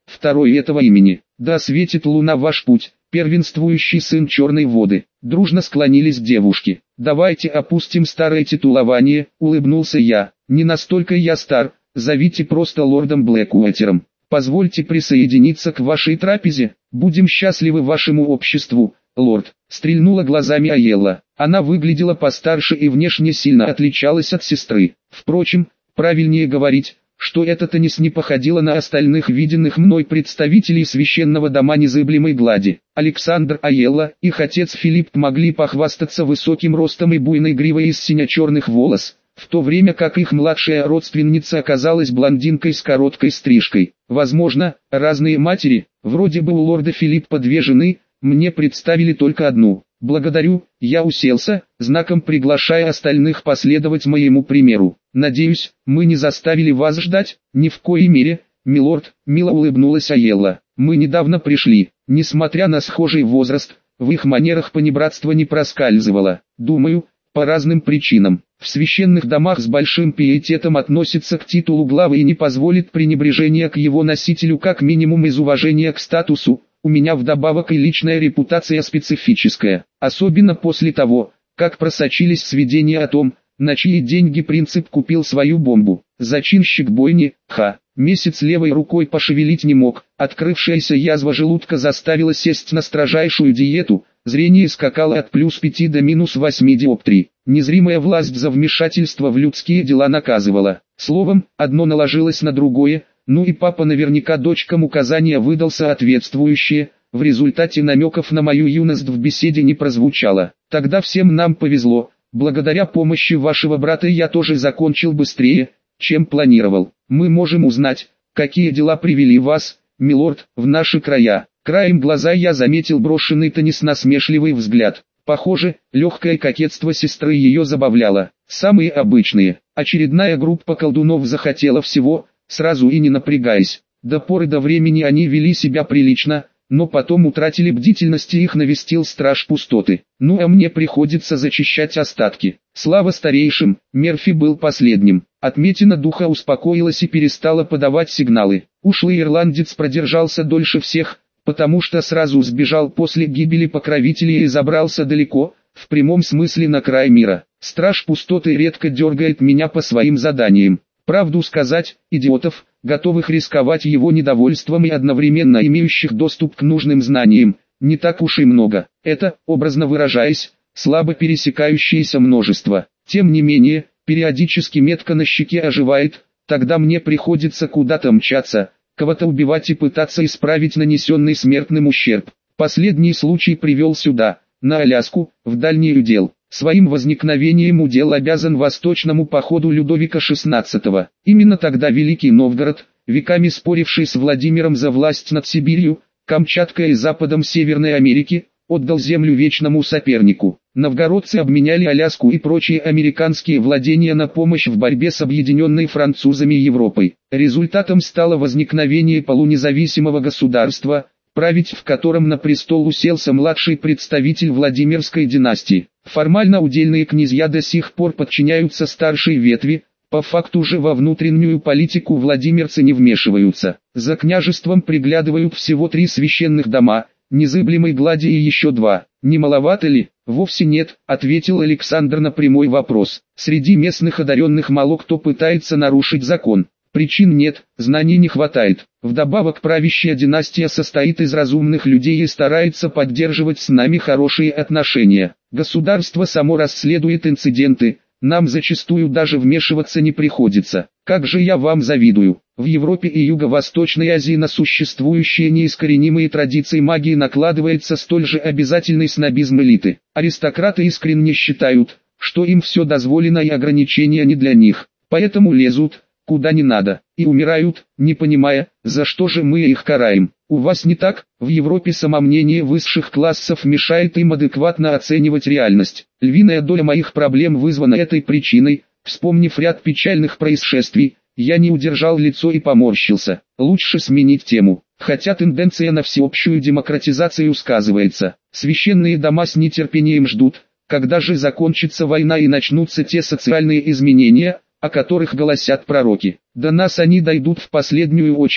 второй этого имени. Да осветит луна ваш путь, первенствующий сын черной воды. Дружно склонились девушки. Давайте опустим старое титулование, улыбнулся я. Не настолько я стар, зовите просто лордом Блэкуотером. Позвольте присоединиться к вашей трапезе, будем счастливы вашему обществу, лорд. Стрельнула глазами Айелла. Она выглядела постарше и внешне сильно отличалась от сестры. Впрочем, правильнее говорить, что эта Танис не походила на остальных виденных мной представителей священного дома незыблемой глади. Александр Айелла, их отец Филипп могли похвастаться высоким ростом и буйной гривой из сине-черных волос, в то время как их младшая родственница оказалась блондинкой с короткой стрижкой. Возможно, разные матери, вроде бы у лорда Филиппа две жены, мне представили только одну. Благодарю, я уселся, знаком приглашая остальных последовать моему примеру. Надеюсь, мы не заставили вас ждать? Ни в коей мере, милорд, мило улыбнулась Айелла. Мы недавно пришли, несмотря на схожий возраст, в их манерах понебратство не проскальзывало. Думаю, по разным причинам. В священных домах с большим пиететом относятся к титулу главы и не позволит пренебрежения к его носителю как минимум из уважения к статусу. У меня вдобавок и личная репутация специфическая, особенно после того, как просочились сведения о том, на чьи деньги принцип купил свою бомбу. Зачинщик бойни, ха, месяц левой рукой пошевелить не мог, открывшаяся язва желудка заставила сесть на строжайшую диету, зрение скакало от плюс пяти до минус восьми диоптрий. Незримая власть за вмешательство в людские дела наказывала. Словом, одно наложилось на другое. Ну и папа наверняка дочкам указания выдал соответствующие, в результате намеков на мою юность в беседе не прозвучало. Тогда всем нам повезло, благодаря помощи вашего брата я тоже закончил быстрее, чем планировал. Мы можем узнать, какие дела привели вас, милорд, в наши края. Краем глаза я заметил брошенный Танис насмешливый взгляд. Похоже, легкое кокетство сестры ее забавляло. Самые обычные. Очередная группа колдунов захотела всего, сразу и не напрягаясь. До поры до времени они вели себя прилично, но потом утратили бдительность и их навестил страж пустоты. Ну а мне приходится зачищать остатки. Слава старейшим, Мерфи был последним. Отметина духа успокоилась и перестала подавать сигналы. Ушлый ирландец продержался дольше всех, потому что сразу сбежал после гибели покровителей и забрался далеко, в прямом смысле на край мира. Страж пустоты редко дергает меня по своим заданиям. Правду сказать, идиотов, готовых рисковать его недовольством и одновременно имеющих доступ к нужным знаниям, не так уж и много. Это, образно выражаясь, слабо пересекающееся множество. Тем не менее, периодически метка на щеке оживает, тогда мне приходится куда-то мчаться, кого-то убивать и пытаться исправить нанесенный смертным ущерб. Последний случай привел сюда, на Аляску, в дальний удел. Своим возникновением удел обязан восточному походу Людовика шестнадцатого. Именно тогда Великий Новгород, веками споривший с Владимиром за власть над Сибирью, Камчаткой и западом Северной Америки, отдал землю вечному сопернику. Новгородцы обменяли Аляску и прочие американские владения на помощь в борьбе с объединенной французами Европой. Результатом стало возникновение полунезависимого государства, править в котором на престол уселся младший представитель Владимирской династии. Формально удельные князья до сих пор подчиняются старшей ветви, по факту же во внутреннюю политику владимирцы не вмешиваются. За княжеством приглядывают всего три священных дома, незыблемой глади и еще два. Не маловато ли? Вовсе нет, ответил Александр на прямой вопрос. Среди местных одаренных мало кто пытается нарушить закон. Причин нет, знаний не хватает. Вдобавок правящая династия состоит из разумных людей и старается поддерживать с нами хорошие отношения. Государство само расследует инциденты, нам зачастую даже вмешиваться не приходится. Как же я вам завидую. В Европе и Юго-Восточной Азии на существующие неискоренимые традиции магии накладывается столь же обязательный снобизм элиты. Аристократы искренне считают, что им все дозволено и ограничения не для них, поэтому лезут куда не надо, и умирают, не понимая, за что же мы их караем. У вас не так? В Европе самомнение высших классов мешает им адекватно оценивать реальность. Львиная доля моих проблем вызвана этой причиной. Вспомнив ряд печальных происшествий, я не удержал лицо и поморщился. Лучше сменить тему. Хотя тенденция на всеобщую демократизацию сказывается. Священные дома с нетерпением ждут, когда же закончится война и начнутся те социальные изменения, о которых голосят пророки. До нас они дойдут в последнюю очередь,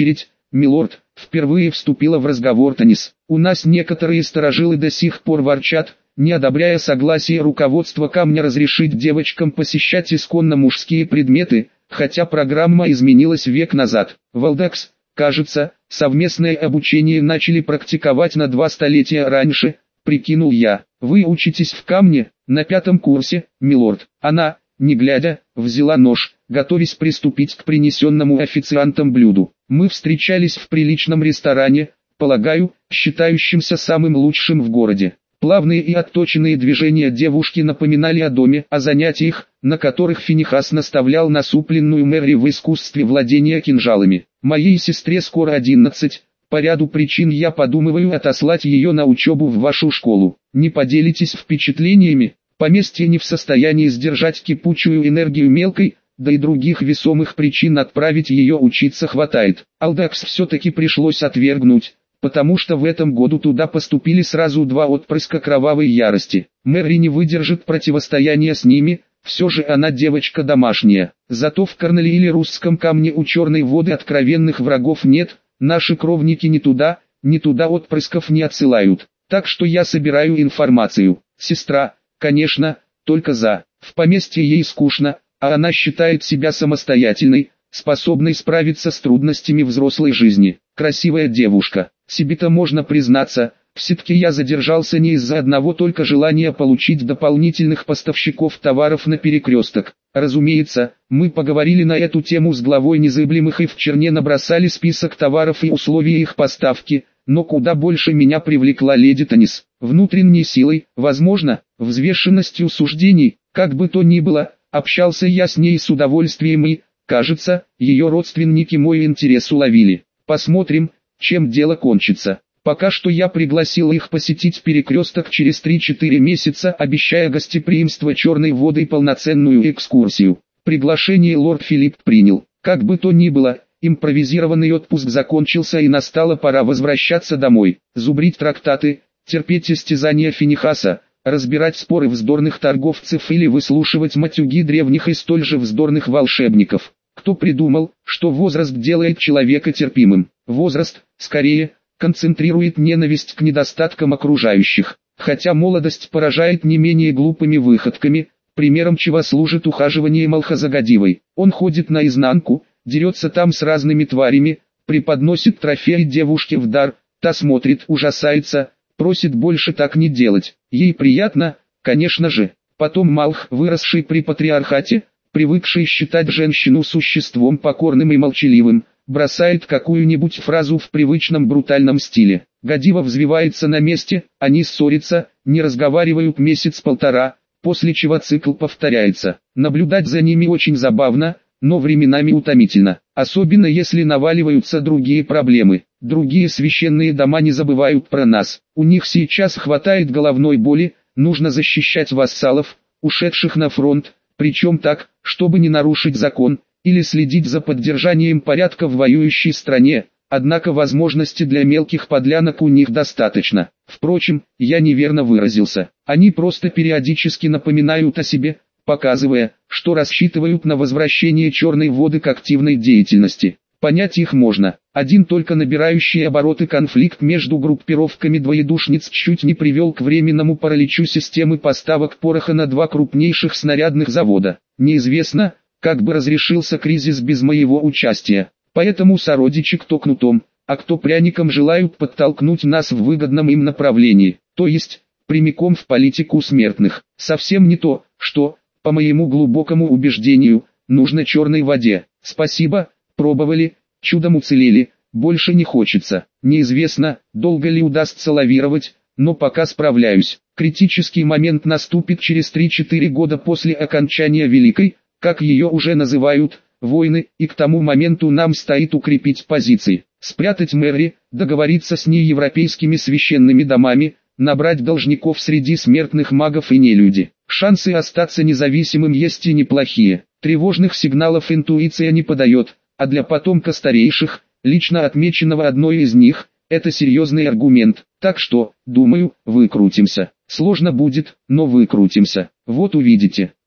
милорд», — впервые вступила в разговор Танис. «У нас некоторые старожилы до сих пор ворчат, не одобряя согласие руководства камня разрешить девочкам посещать исконно мужские предметы, хотя программа изменилась век назад. Валдекс, кажется, совместное обучение начали практиковать на два столетия раньше», — прикинул я. «Вы учитесь в камне, на пятом курсе, милорд». Она, не глядя, взяла нож, готовясь приступить к принесенному официантом блюду. Мы встречались в приличном ресторане, полагаю, считающемся самым лучшим в городе. Плавные и отточенные движения девушки напоминали о доме, о занятиях, на которых Финихас наставлял насупленную Мэри в искусстве владения кинжалами. Моей сестре скоро одиннадцать, по ряду причин я подумываю отослать ее на учебу в вашу школу. Не поделитесь впечатлениями? Поместье не в состоянии сдержать кипучую энергию мелкой, да и других весомых причин отправить ее учиться хватает. Алдакс все-таки пришлось отвергнуть, потому что в этом году туда поступили сразу два отпрыска кровавой ярости. Мэри не выдержит противостояния с ними, все же она девочка домашняя. Зато в Корнеле или русском камне у черной воды откровенных врагов нет, наши кровники не туда, не туда отпрысков не отсылают. Так что я собираю информацию. Сестра, конечно, только за. В поместье ей скучно, а она считает себя самостоятельной, способной справиться с трудностями взрослой жизни. Красивая девушка. Себе-то можно признаться, все-таки я задержался не из-за одного только желания получить дополнительных поставщиков товаров на перекресток. Разумеется, мы поговорили на эту тему с главой незыблемых и в черне набросали список товаров и условия их поставки, но куда больше меня привлекла леди Танис. Внутренней силой, возможно, взвешенностью суждений, как бы то ни было, общался я с ней с удовольствием и, кажется, ее родственники мой интерес уловили. Посмотрим, чем дело кончится. Пока что я пригласил их посетить перекресток через три-четыре месяца, обещая гостеприимство черной воды и полноценную экскурсию. Приглашение лорд Филипп принял. Как бы то ни было, импровизированный отпуск закончился и настала пора возвращаться домой, зубрить трактаты, терпеть истязания Финихаса, разбирать споры вздорных торговцев или выслушивать матюги древних и столь же вздорных волшебников. Кто придумал, что возраст делает человека терпимым? Возраст, скорее, концентрирует ненависть к недостаткам окружающих. Хотя молодость поражает не менее глупыми выходками, примером чего служит ухаживание Малхазагадивой. Он ходит наизнанку, дерется там с разными тварями, преподносит трофеи девушке в дар, та смотрит, ужасается, просит больше так не делать. Ей приятно, конечно же. Потом Малх, выросший при патриархате, привыкший считать женщину существом покорным и молчаливым, бросает какую-нибудь фразу в привычном брутальном стиле. Гадива взвивается на месте, они ссорятся, не разговаривают месяц-полтора, после чего цикл повторяется. Наблюдать за ними очень забавно, но временами утомительно. Особенно если наваливаются другие проблемы. Другие священные дома не забывают про нас. У них сейчас хватает головной боли, нужно защищать вассалов, ушедших на фронт, причем так, чтобы не нарушить закон, или следить за поддержанием порядка в воюющей стране, однако возможности для мелких подлянок у них достаточно. Впрочем, я неверно выразился. Они просто периодически напоминают о себе, показывая, что рассчитывают на возвращение черной воды к активной деятельности. Понять их можно. Один только набирающий обороты конфликт между группировками двоедушниц чуть не привел к временному параличу системы поставок пороха на два крупнейших снарядных завода. Неизвестно, как бы разрешился кризис без моего участия. Поэтому сородичи кто кнутом, а кто пряником желают подтолкнуть нас в выгодном им направлении, то есть, прямиком в политику смертных. Совсем не то, что, по моему глубокому убеждению, нужно черной воде. Спасибо, пробовали, чудом уцелели, больше не хочется. Неизвестно, долго ли удастся лавировать, но пока справляюсь. Критический момент наступит через три-четыре года после окончания Великой, как ее уже называют, войны, и к тому моменту нам стоит укрепить позиции, спрятать Мэри, договориться с ней европейскими священными домами, набрать должников среди смертных магов и нелюди. Шансы остаться независимым есть и неплохие. Тревожных сигналов интуиция не подает, а для потомка старейших, лично отмеченного одной из них, это серьезный аргумент. Так что, думаю, выкрутимся. Сложно будет, но выкрутимся. Вот увидите.